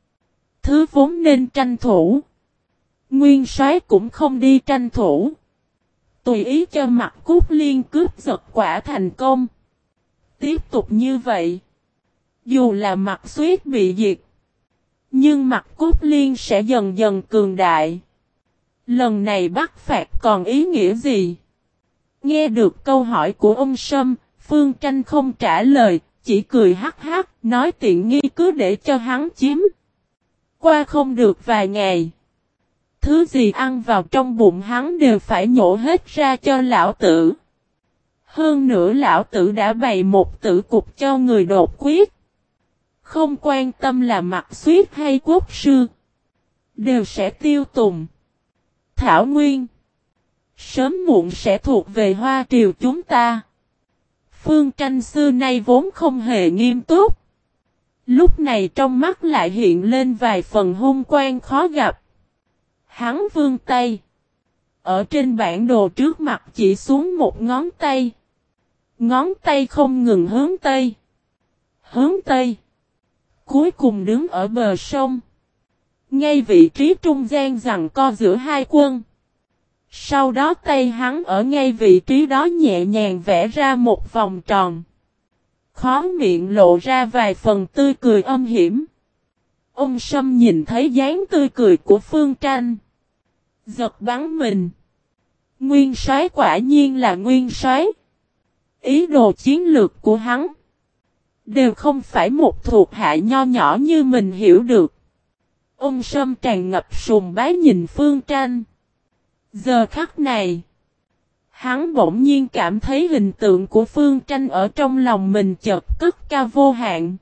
Thứ vốn nên tranh thủ. Nguyên Soái cũng không đi tranh thủ. Tùy ý cho Mạc Cúc Liên cướp giật quả thành công. Tiếp tục như vậy. Dù là Mạc Xuyết bị diệt. Nhưng Mạc Cúc Liên sẽ dần dần cường đại. Lần này bắt phạt còn ý nghĩa gì? Nghe được câu hỏi của ông Sâm, Phương Tranh không trả lời, chỉ cười hắc hắc, nói tiện nghi cứ để cho hắn chiếm. Qua không được vài ngày. Thứ gì ăn vào trong bụng hắn đều phải nhổ hết ra cho lão tử. Hơn nữa lão tử đã bày một tử cục cho người đột quyết. Không quan tâm là Mặc Xuyết hay Quốc Sư. Đều sẽ tiêu tùng. Thảo Nguyên. Sớm muộn sẽ thuộc về Hoa Triều chúng ta. Phương Tranh xưa nay vốn không hề nghiêm túc. Lúc này trong mắt lại hiện lên vài phần hung quang khó gặp. Hắn vươn tay. Ở trên bản đồ trước mặt chỉ xuống một ngón tay. Ngón tay không ngừng hướng Tây. Hướng Tây. Cuối cùng đứng ở bờ sông. Ngay vị trí trung gian giằng co giữa hai quân. Sau đó tay hắn ở ngay vị trí đó nhẹ nhàng vẽ ra một vòng tròn. Khóe miệng lộ ra vài phần tươi cười âm hiểm. Ông Sâm nhìn thấy dáng tươi cười của Phương Tranh. Giật bắn mình. Nguyên soái quả nhiên là nguyên soái. Ý đồ chiến lược của hắn. Đều không phải một thuộc hạ nho nhỏ như mình hiểu được. Ông Sâm tràn ngập sùng bái nhìn Phương Tranh. Giờ khắc này. Hắn bỗng nhiên cảm thấy hình tượng của Phương Tranh ở trong lòng mình chợt cất cao vô hạn.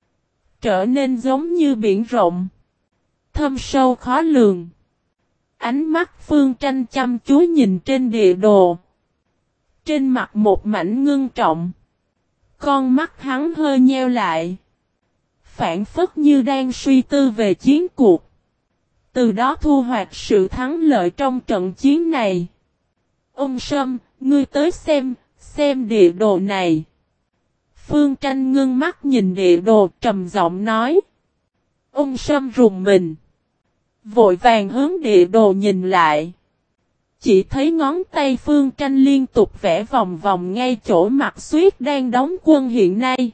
Trở nên giống như biển rộng. Thâm sâu khó lường. Ánh mắt Phương Tranh chăm chú nhìn trên địa đồ. Trên mặt một mảnh ngưng trọng. Con mắt hắn hơi nheo lại. Phản phất như đang suy tư về chiến cuộc. Từ đó thu hoạch sự thắng lợi trong trận chiến này. Ông Sâm, ngươi tới xem địa đồ này. Phương Tranh ngưng mắt nhìn địa đồ trầm giọng nói. Ông Sâm rùng mình. Vội vàng hướng địa đồ nhìn lại. Chỉ thấy ngón tay Phương Tranh liên tục vẽ vòng vòng ngay chỗ Mặc Xuyết đang đóng quân hiện nay.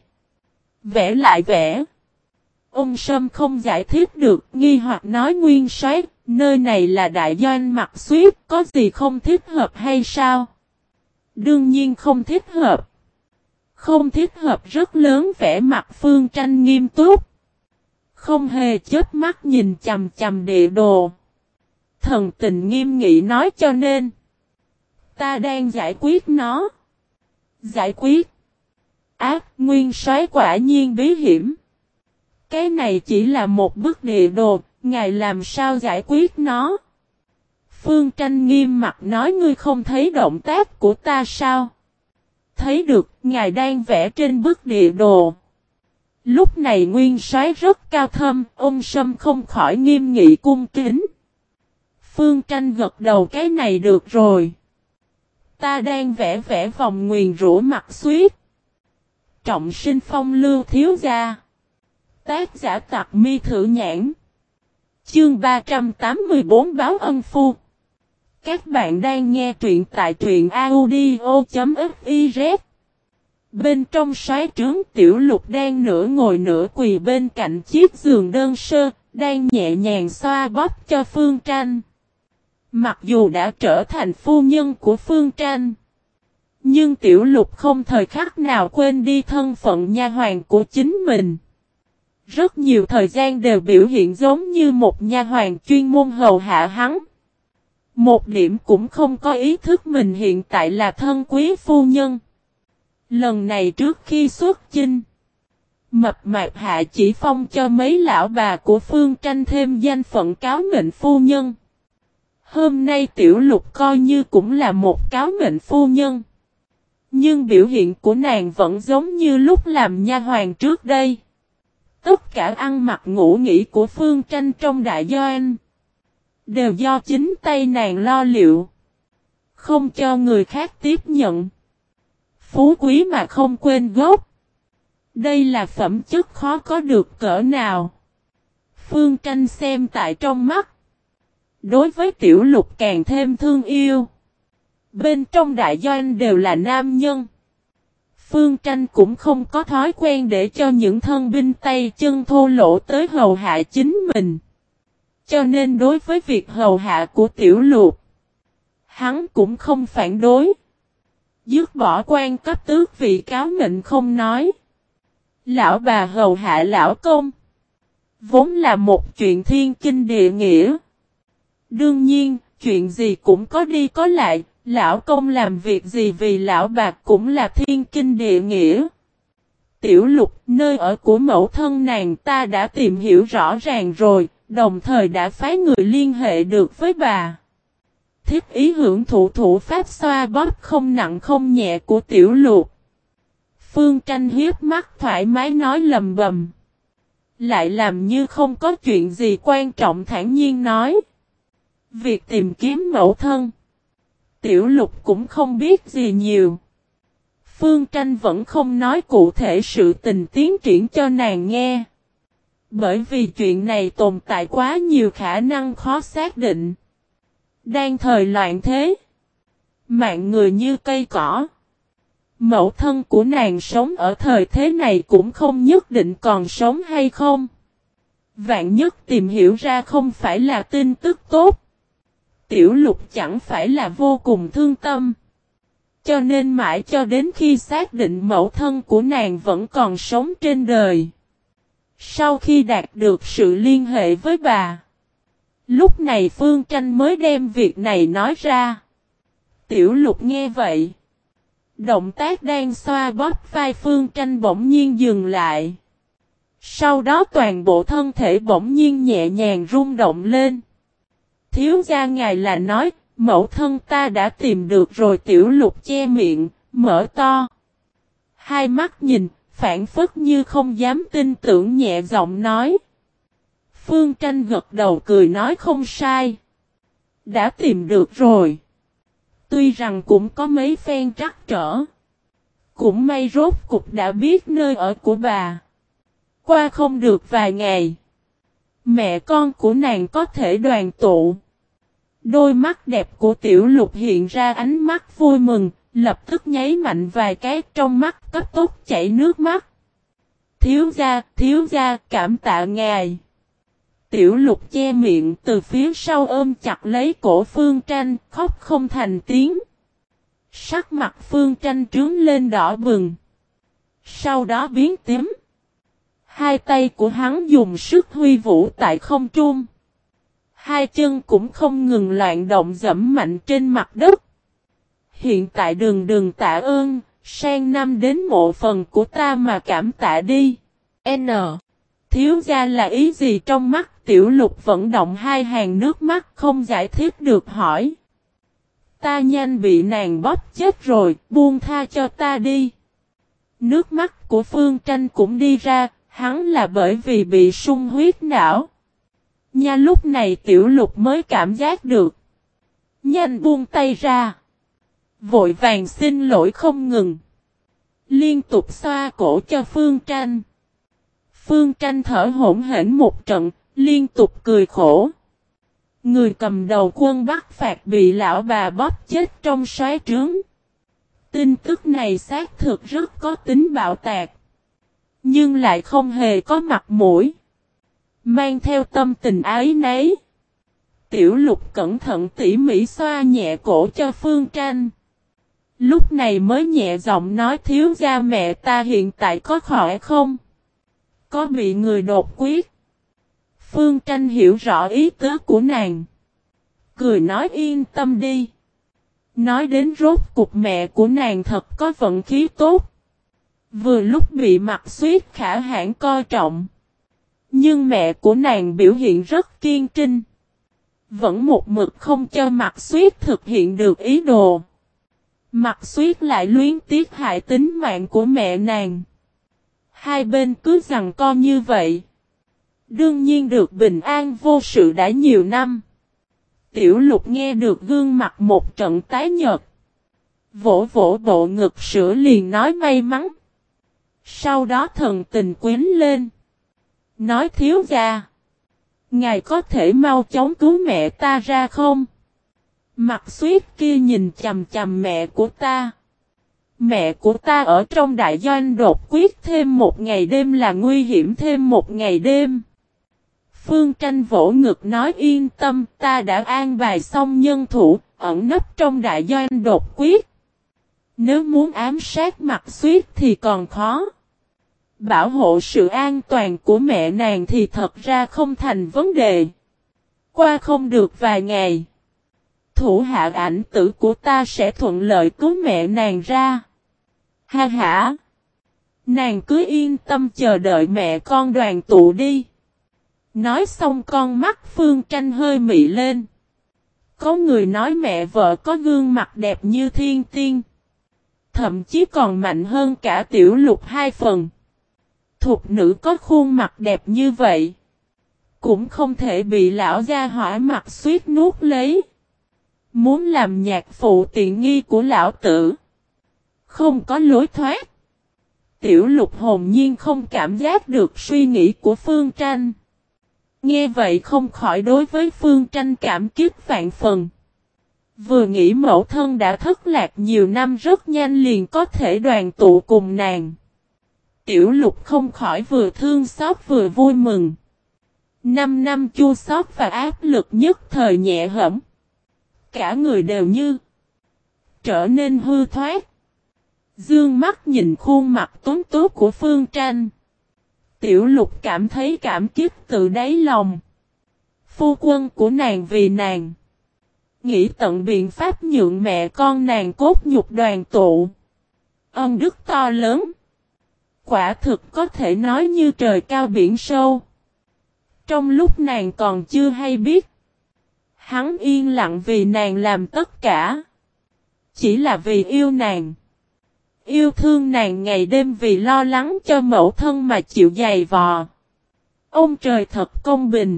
Vẽ lại vẽ. Ông Sâm không giải thích được, nghi hoặc nói nguyên soái, nơi này là đại doanh Mặc Xuyết, có gì không thích hợp hay sao? Đương nhiên không thích hợp. Không thích hợp rất lớn, vẻ mặt Phương Tranh nghiêm túc. Không hề chớp mắt nhìn chằm chằm địa đồ. Thần tình nghiêm nghị nói cho nên. Ta đang giải quyết nó. Giải quyết. Ác, nguyên soái quả nhiên bí hiểm. Cái này chỉ là một bức địa đồ, ngài làm sao giải quyết nó? Phương Tranh nghiêm mặt nói ngươi không thấy động tác của ta sao? Thấy được, ngài đang vẽ trên bức địa đồ. Lúc này nguyên soái rất cao thâm, ông Sâm không khỏi nghiêm nghị cung kính. Phương Tranh gật đầu cái này được rồi. Ta đang vẽ vòng nguyền rủa Mặc Xuyết. Trọng sinh phong lưu thiếu gia. Tác giả Tặc Mi Thử Nhãn. Chương 384 Báo Ân Phu. Các bạn đang nghe truyện tại truyện audio.fiz. Bên trong soái trướng Tiểu Lục đang nửa ngồi nửa quỳ bên cạnh chiếc giường đơn sơ, đang nhẹ nhàng xoa bóp cho Phương Tranh. Mặc dù đã trở thành phu nhân của Phương Tranh, nhưng Tiểu Lục không thời khắc nào quên đi thân phận nha hoàn của chính mình. Rất nhiều thời gian đều biểu hiện giống như một nha hoàn chuyên môn hầu hạ hắn. Một điểm cũng không có ý thức mình hiện tại là thân quý phu nhân. Lần này trước khi xuất chinh, mập mạp hạ chỉ phong cho mấy lão bà của Phương Tranh thêm danh phận cáo mệnh phu nhân. Hôm nay Tiểu Lục coi như cũng là một cáo mệnh phu nhân. Nhưng biểu hiện của nàng vẫn giống như lúc làm nha hoàn trước đây. Tất cả ăn mặc ngủ nghỉ của Phương Tranh trong đại doanh đều do chính tay nàng lo liệu. Không cho người khác tiếp nhận. Phú quý mà không quên gốc. Đây là phẩm chất khó có được cỡ nào. Phương Tranh xem tại trong mắt. Đối với Tiểu Lục càng thêm thương yêu. Bên trong đại doanh đều là nam nhân. Phương Tranh cũng không có thói quen để cho những thân binh tay chân thô lỗ tới hầu hạ chính mình. Cho nên đối với việc hầu hạ của Tiểu Lục, hắn cũng không phản đối. Dứt bỏ quan cấp tước vị cáo mệnh không nói. Lão bà hầu hạ lão công, vốn là một chuyện thiên kinh địa nghĩa. Đương nhiên, chuyện gì cũng có đi có lại, lão công làm việc gì vì lão bạc cũng là thiên kinh địa nghĩa. Tiểu Lục, nơi ở của mẫu thân nàng ta đã tìm hiểu rõ ràng rồi, đồng thời đã phái người liên hệ được với bà. Thiết ý hưởng thụ thủ pháp xoa bóp không nặng không nhẹ của Tiểu Lục. Phương Tranh hiếp mắt thoải mái nói lầm bầm. Lại làm như không có chuyện gì quan trọng thản nhiên nói. Việc tìm kiếm mẫu thân. Tiểu Lục cũng không biết gì nhiều. Phương Tranh vẫn không nói cụ thể sự tình tiến triển cho nàng nghe. Bởi vì chuyện này tồn tại quá nhiều khả năng khó xác định. Đang thời loạn thế. Mạng người như cây cỏ. Mẫu thân của nàng sống ở thời thế này cũng không nhất định còn sống hay không. Vạn nhất tìm hiểu ra không phải là tin tức tốt. Tiểu Lục chẳng phải là vô cùng thương tâm. Cho nên mãi cho đến khi xác định mẫu thân của nàng vẫn còn sống trên đời. Sau khi đạt được sự liên hệ với bà. Lúc này Phương Tranh mới đem việc này nói ra. Tiểu Lục nghe vậy. Động tác đang xoa bóp vai Phương Tranh bỗng nhiên dừng lại. Sau đó toàn bộ thân thể bỗng nhiên nhẹ nhàng rung động lên. Thiếu gia ngài là nói, mẫu thân ta đã tìm được rồi. Tiểu Lục che miệng, mở to. Hai mắt nhìn, phản phất như không dám tin tưởng nhẹ giọng nói. Phương Tranh gật đầu cười nói không sai. Đã tìm được rồi. Tuy rằng cũng có mấy phen trắc trở. Cũng may rốt cục đã biết nơi ở của bà. Qua không được vài ngày. Mẹ con của nàng có thể đoàn tụ. Đôi mắt đẹp của Tiểu Lục hiện ra ánh mắt vui mừng. Lập tức nháy mạnh vài cái trong mắt cấp tốc chảy nước mắt. Thiếu gia, cảm tạ ngài. Tiểu Lục che miệng từ phía sau ôm chặt lấy cổ Phương Tranh, khóc không thành tiếng. Sắc mặt Phương Tranh trướng lên đỏ bừng. Sau đó biến tím. Hai tay của hắn dùng sức huy vũ tại không trung. Hai chân cũng không ngừng loạn động dẫm mạnh trên mặt đất. Hiện tại đừng tạ ơn, sang năm đến mộ phần của ta mà cảm tạ đi. Thiếu gia là ý gì trong mắt Tiểu Lục vẫn động hai hàng nước mắt không giải thích được hỏi. Ta nhanh bị nàng bóp chết rồi, buông tha cho ta đi. Nước mắt của Phương Tranh cũng đi ra, hắn là bởi vì bị sung huyết não. Nha lúc này Tiểu Lục mới cảm giác được. Nhanh buông tay ra. Vội vàng xin lỗi không ngừng. Liên tục xoa cổ cho Phương Tranh. Phương Tranh thở hổn hển một trận, liên tục cười khổ. Người cầm đầu quân Bắc Phạt bị lão bà bóp chết trong xoáy trướng. Tin tức này xác thực rất có tính bạo tạc. Nhưng lại không hề có mặt mũi. Mang theo tâm tình ái nấy. Tiểu Lục cẩn thận tỉ mỉ xoa nhẹ cổ cho Phương Tranh. Lúc này mới nhẹ giọng nói thiếu gia mẹ ta hiện tại có khỏe không? Có bị người đột quyết? Phương Tranh hiểu rõ ý tứ của nàng. Cười nói yên tâm đi. Nói đến rốt cục mẹ của nàng thật có vận khí tốt. Vừa lúc bị Mạc Xuyết khả hãn coi trọng. Nhưng mẹ của nàng biểu hiện rất kiên trinh. Vẫn một mực không cho Mạc Xuyết thực hiện được ý đồ. Mạc Xuyết lại luyến tiếc hại tính mạng của mẹ nàng. Hai bên cứ giằng co như vậy. Đương nhiên được bình an vô sự đã nhiều năm. Tiểu Lục nghe được gương mặt một trận tái nhợt. Vỗ vỗ bộ ngực sữa liền nói may mắn. Sau đó thần tình quyến lên. Nói thiếu gia. Ngài có thể mau chóng cứu mẹ ta ra không? Mạc Xuyết kia nhìn chằm chằm mẹ của ta. Mẹ của ta ở trong đại doanh đột quyết thêm một ngày đêm là nguy hiểm thêm một ngày đêm. Phương Tranh vỗ ngực nói yên tâm ta đã an bài xong nhân thủ ẩn nấp trong đại doanh đột quyết. Nếu muốn ám sát Mạc Xuyết thì còn khó. Bảo hộ sự an toàn của mẹ nàng thì thật ra không thành vấn đề. Qua không được vài ngày. Thủ hạ ảnh tử của ta sẽ thuận lợi cứu mẹ nàng ra. Ha ha. Nàng cứ yên tâm chờ đợi mẹ con đoàn tụ đi. Nói xong con mắt Phương Tranh hơi mị lên. Có người nói mẹ vợ có gương mặt đẹp như thiên tiên. Thậm chí còn mạnh hơn cả Tiểu Lục 2 phần. Thục nữ có khuôn mặt đẹp như vậy. Cũng không thể bị lão gia hỏa mặt suýt nuốt lấy. Muốn làm nhạc phụ tiện nghi của lão tử. Không có lối thoát. Tiểu Lục hồn nhiên không cảm giác được suy nghĩ của Phương Tranh. Nghe vậy không khỏi đối với Phương Tranh cảm kích vạn phần. Vừa nghĩ mẫu thân đã thất lạc nhiều năm rất nhanh liền có thể đoàn tụ cùng nàng. Tiểu Lục không khỏi vừa thương xót vừa vui mừng. 5 năm chua xót và áp lực nhất thời nhẹ hẫng. Cả người đều như trở nên hư thoát. Dương mắt nhìn khuôn mặt tuấn tú của Phương Tranh. Tiểu Lục cảm thấy cảm kích từ đáy lòng. Phu quân của nàng vì nàng. Nghĩ tận biện pháp nhượng mẹ con nàng cốt nhục đoàn tụ. Ân đức to lớn. Quả thực có thể nói như trời cao biển sâu. Trong lúc nàng còn chưa hay biết. Hắn yên lặng vì nàng làm tất cả. Chỉ là vì yêu nàng. Yêu thương nàng ngày đêm vì lo lắng cho mẫu thân mà chịu dày vò. Ông trời thật công bình.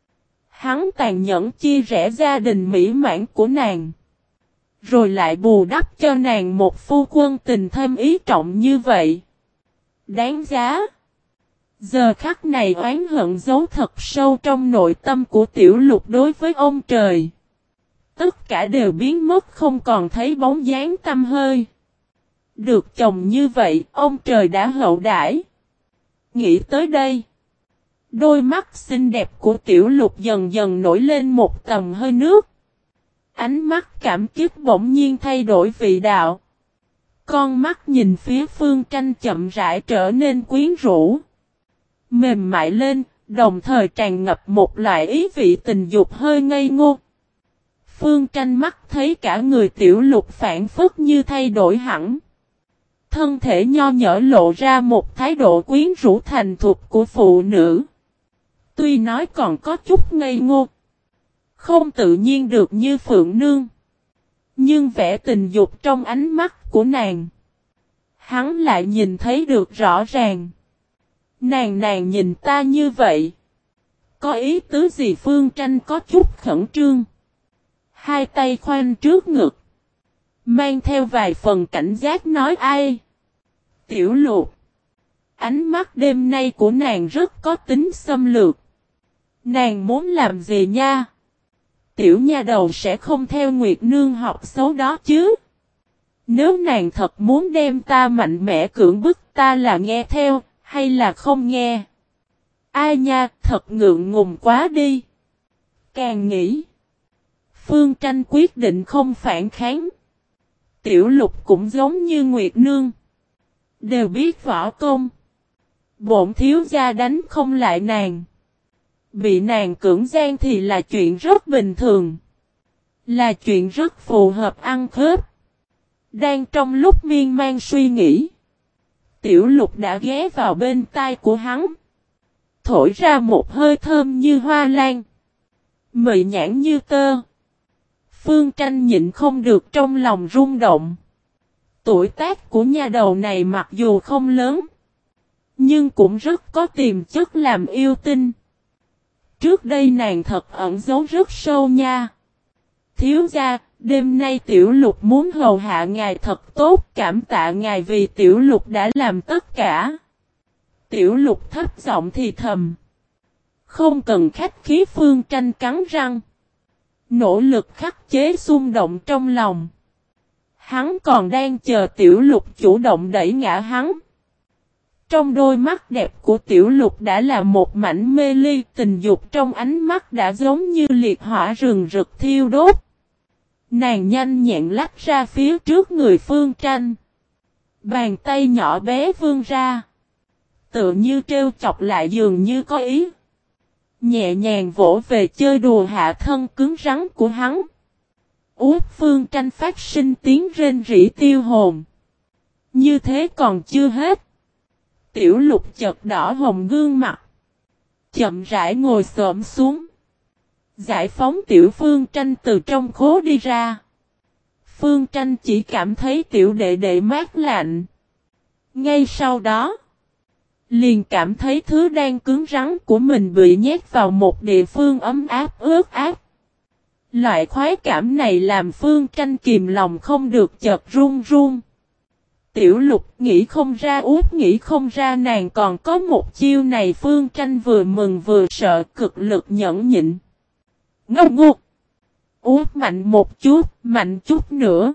Hắn tàn nhẫn chia rẽ gia đình mỹ mãn của nàng. Rồi lại bù đắp cho nàng một phu quân tình thâm ý trọng như vậy. Đáng giá. Giờ khắc này oán hận giấu thật sâu trong nội tâm của Tiểu Lục đối với ông trời. Tất cả đều biến mất không còn thấy bóng dáng tăm hơi. Được chồng như vậy, ông trời đã hậu đãi. Nghĩ tới đây. Đôi mắt xinh đẹp của Tiểu Lục dần dần nổi lên một tầng hơi nước. Ánh mắt cảm kích bỗng nhiên thay đổi vị đạo. Con mắt nhìn phía Phương Tranh chậm rãi trở nên quyến rũ. Mềm mại lên, đồng thời tràn ngập một loại ý vị tình dục hơi ngây ngô. Phương Tranh mắt thấy cả người Tiểu Lục phản phất như thay đổi hẳn. Thân thể nho nhỏ lộ ra một thái độ quyến rũ thành thục của phụ nữ. Tuy nói còn có chút ngây ngô. Không tự nhiên được như Phượng Nương. Nhưng vẻ tình dục trong ánh mắt của nàng. Hắn lại nhìn thấy được rõ ràng. Nàng nhìn ta như vậy. Có ý tứ gì? Phương Tranh có chút khẩn trương. Hai tay khoanh trước ngực. Mang theo vài phần cảnh giác nói ai. Tiểu Lục. Ánh mắt đêm nay của nàng rất có tính xâm lược. Nàng muốn làm gì nha? Tiểu nha đầu sẽ không theo Nguyệt Nương học xấu đó chứ. Nếu nàng thật muốn đem ta mạnh mẽ cưỡng bức ta là nghe theo, hay là không nghe? Ai nha, thật ngượng ngùng quá đi. Càng nghĩ. Phương Tranh quyết định không phản kháng. Tiểu Lục cũng giống như Nguyệt Nương. Đều biết võ công. Bổn thiếu gia đánh không lại nàng. Bị nàng cưỡng gian thì là chuyện rất bình thường. Là chuyện rất phù hợp ăn khớp. Đang trong lúc miên man suy nghĩ. Tiểu Lục đã ghé vào bên tai của hắn. Thổi ra một hơi thơm như hoa lan. Mị nhãn như tơ. Phương Tranh nhịn không được trong lòng rung động. Tuổi tác của nha đầu này mặc dù không lớn. Nhưng cũng rất có tiềm chất làm yêu tinh. Trước đây nàng thật ẩn giấu rất sâu nha. Thiếu gia, đêm nay Tiểu Lục muốn hầu hạ ngài thật tốt, cảm tạ ngài vì Tiểu Lục đã làm tất cả. Tiểu Lục thấp giọng thì thầm. Không cần khách khí. Phương Tranh cắn răng. Nỗ lực khắc chế xung động trong lòng. Hắn còn đang chờ Tiểu Lục chủ động đẩy ngã hắn. Trong đôi mắt đẹp của Tiểu Lục đã là một mảnh mê ly, tình dục trong ánh mắt đã giống như liệt hỏa rừng rực thiêu đốt. Nàng nhanh nhẹn lách ra phía trước người Phương Tranh. Bàn tay nhỏ bé vươn ra. Tự như trêu chọc lại dường như có ý. Nhẹ nhàng vỗ về chơi đùa hạ thân cứng rắn của hắn. Út Phương Tranh phát sinh tiếng rên rỉ tiêu hồn. Như thế còn chưa hết. Tiểu Lục chợt đỏ hồng gương mặt. Chậm rãi ngồi xổm xuống. Giải phóng Tiểu Phương Tranh từ trong khố đi ra. Phương Tranh chỉ cảm thấy tiểu đệ đệ mát lạnh. Ngay sau đó, liền cảm thấy thứ đang cứng rắn của mình bị nhét vào một địa phương ấm áp ướt át. Loại khoái cảm này làm Phương Tranh kìm lòng không được chợt run run. Tiểu Lục nghĩ không ra út nghĩ không ra nàng còn có một chiêu này. Phương Tranh vừa mừng vừa sợ cực lực nhẫn nhịn. Ngốc ngục. Út mạnh một chút, mạnh chút nữa.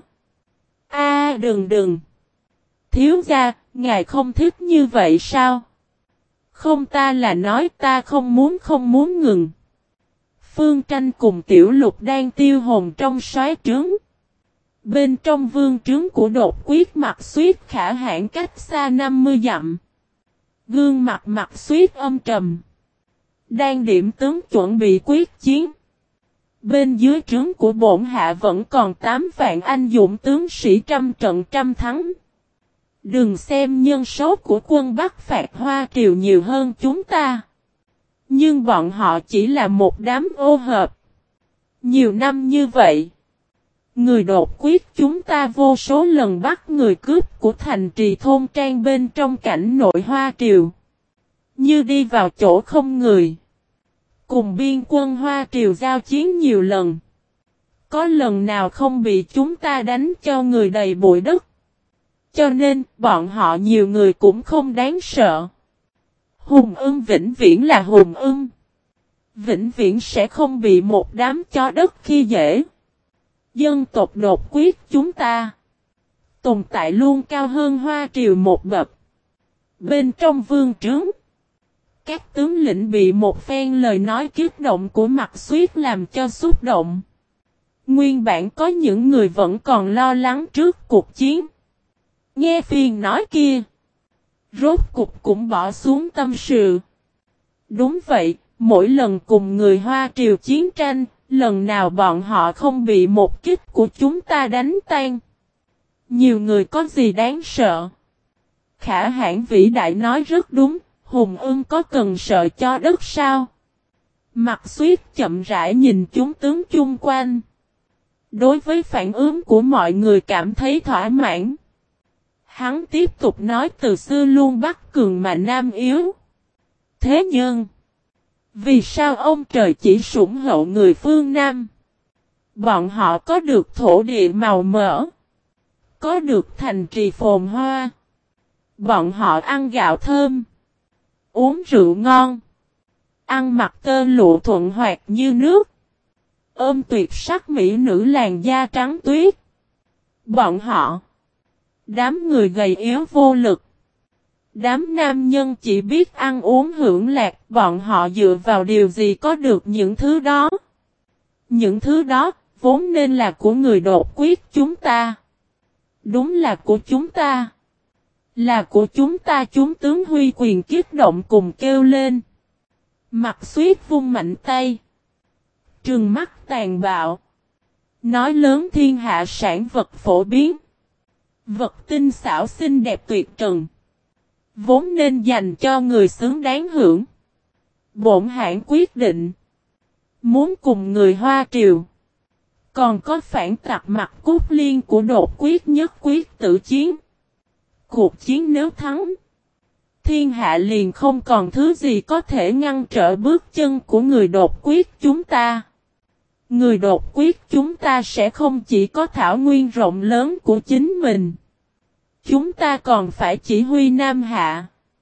Đừng. Thiếu gia, ngài không thích như vậy sao? Không, ta là nói ta không muốn ngừng. Phương Tranh cùng Tiểu Lục đang tiêu hồn trong soái trướng. Bên trong vương trướng của Đột Quyết Mặc Xuyết Khả Hãn cách xa 50 dặm. Gương mặt Mặc Xuyết âm trầm. Đang điểm tướng chuẩn bị quyết chiến. Bên dưới trướng của bổn hạ vẫn còn 8 vạn anh dũng tướng sĩ trăm trận trăm thắng. Đừng xem nhân số của quân Bắc phạt Hoa Triều nhiều hơn chúng ta. Nhưng bọn họ chỉ là một đám ô hợp. Nhiều năm như vậy, người Đột Quyết chúng ta vô số lần bắt người cướp của thành trì thôn trang bên trong cảnh nội Hoa Triều. Như đi vào chỗ không người. Cùng biên quân Hoa Triều giao chiến nhiều lần. Có lần nào không bị chúng ta đánh cho người đầy bụi đất. Cho nên, bọn họ nhiều người cũng không đáng sợ. Hùng ưng vĩnh viễn là hùng ưng. Vĩnh viễn sẽ không bị một đám chó đất khi dễ. Dân tộc Đột Quyết chúng ta tồn tại luôn cao hơn Hoa Triều một bậc. Bên trong vương trướng, các tướng lĩnh bị một phen lời nói kích động của Mặc Xuyết làm cho xúc động. Nguyên bản có những người vẫn còn lo lắng trước cuộc chiến. Nghe phiền nói kia, rốt cục cũng bỏ xuống tâm sự. Đúng vậy, mỗi lần cùng người Hoa Triều chiến tranh, lần nào bọn họ không bị một kích của chúng ta đánh tan. Nhiều người có gì đáng sợ. Khả Hãn vĩ đại nói rất đúng, hùng ưng có cần sợ cho đất sao? Mặc Xuyết chậm rãi nhìn chúng tướng chung quanh. Đối với phản ứng của mọi người cảm thấy thỏa mãn. Hắn tiếp tục nói từ xưa luôn Bắc cường mà Nam yếu. Thế nhưng, vì sao ông trời chỉ sủng hậu người phương Nam? Bọn họ có được thổ địa màu mỡ. Có được thành trì phồn hoa. Bọn họ ăn gạo thơm. Uống rượu ngon. Ăn mặc tơ lụa thuận hoạt như nước. Ôm tuyệt sắc mỹ nữ làn da trắng tuyết. Bọn họ, đám người gầy yếu vô lực. Đám nam nhân chỉ biết ăn uống hưởng lạc. Bọn họ dựa vào điều gì có được những thứ đó? Những thứ đó vốn nên là của người Đột Quyết chúng ta. Đúng là của chúng ta. Là của chúng ta. Chúng tướng Huy quyền kích động cùng kêu lên. Mặc Xuyết vung mạnh tay. Trừng mắt tàn bạo. Nói lớn thiên hạ sản vật phổ biến. Vật tinh xảo xinh đẹp tuyệt trần. Vốn nên dành cho người xứng đáng hưởng. Bổn hãn quyết định. Muốn cùng người Hoa Triều. Còn có phản tặc Mặc Cốt Liên của Đột Quyết nhất quyết tử chiến. Cuộc chiến nếu thắng, thiên hạ liền không còn thứ gì có thể ngăn trở bước chân của người Đột Quyết chúng ta. Người Đột Quyết chúng ta sẽ không chỉ có thảo nguyên rộng lớn của chính mình. Chúng ta còn phải chỉ huy Nam Hạ.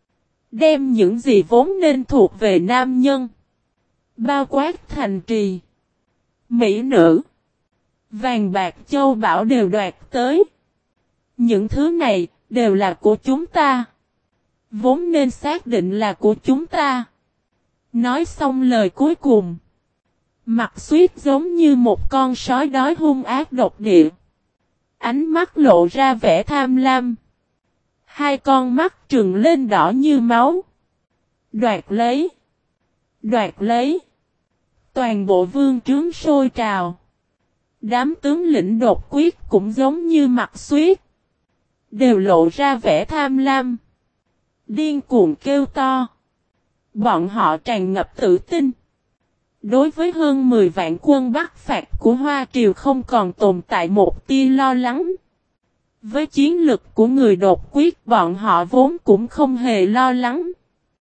Đem những gì vốn nên thuộc về nam nhân. Bao quát thành trì. Mỹ nữ. Vàng bạc châu bảo đều đoạt tới. Những thứ này đều là của chúng ta. Vốn nên xác định là của chúng ta. Nói xong lời cuối cùng. Mặc Xuyết giống như một con sói đói hung ác độc địa. Ánh mắt lộ ra vẻ tham lam. Hai con mắt trừng lên đỏ như máu. Đoạt lấy. Đoạt lấy. Toàn bộ vương trướng sôi trào. Đám tướng lĩnh Đột Quyết cũng giống như Mặc Xuyết. Đều lộ ra vẻ tham lam. Điên cuồng kêu to. Bọn họ tràn ngập tự tin. Đối với hơn 10 vạn quân Bắc phạt của Hoa Triều không còn tồn tại một tia lo lắng. Với chiến lực của người đột quyết bọn họ vốn cũng không hề lo lắng.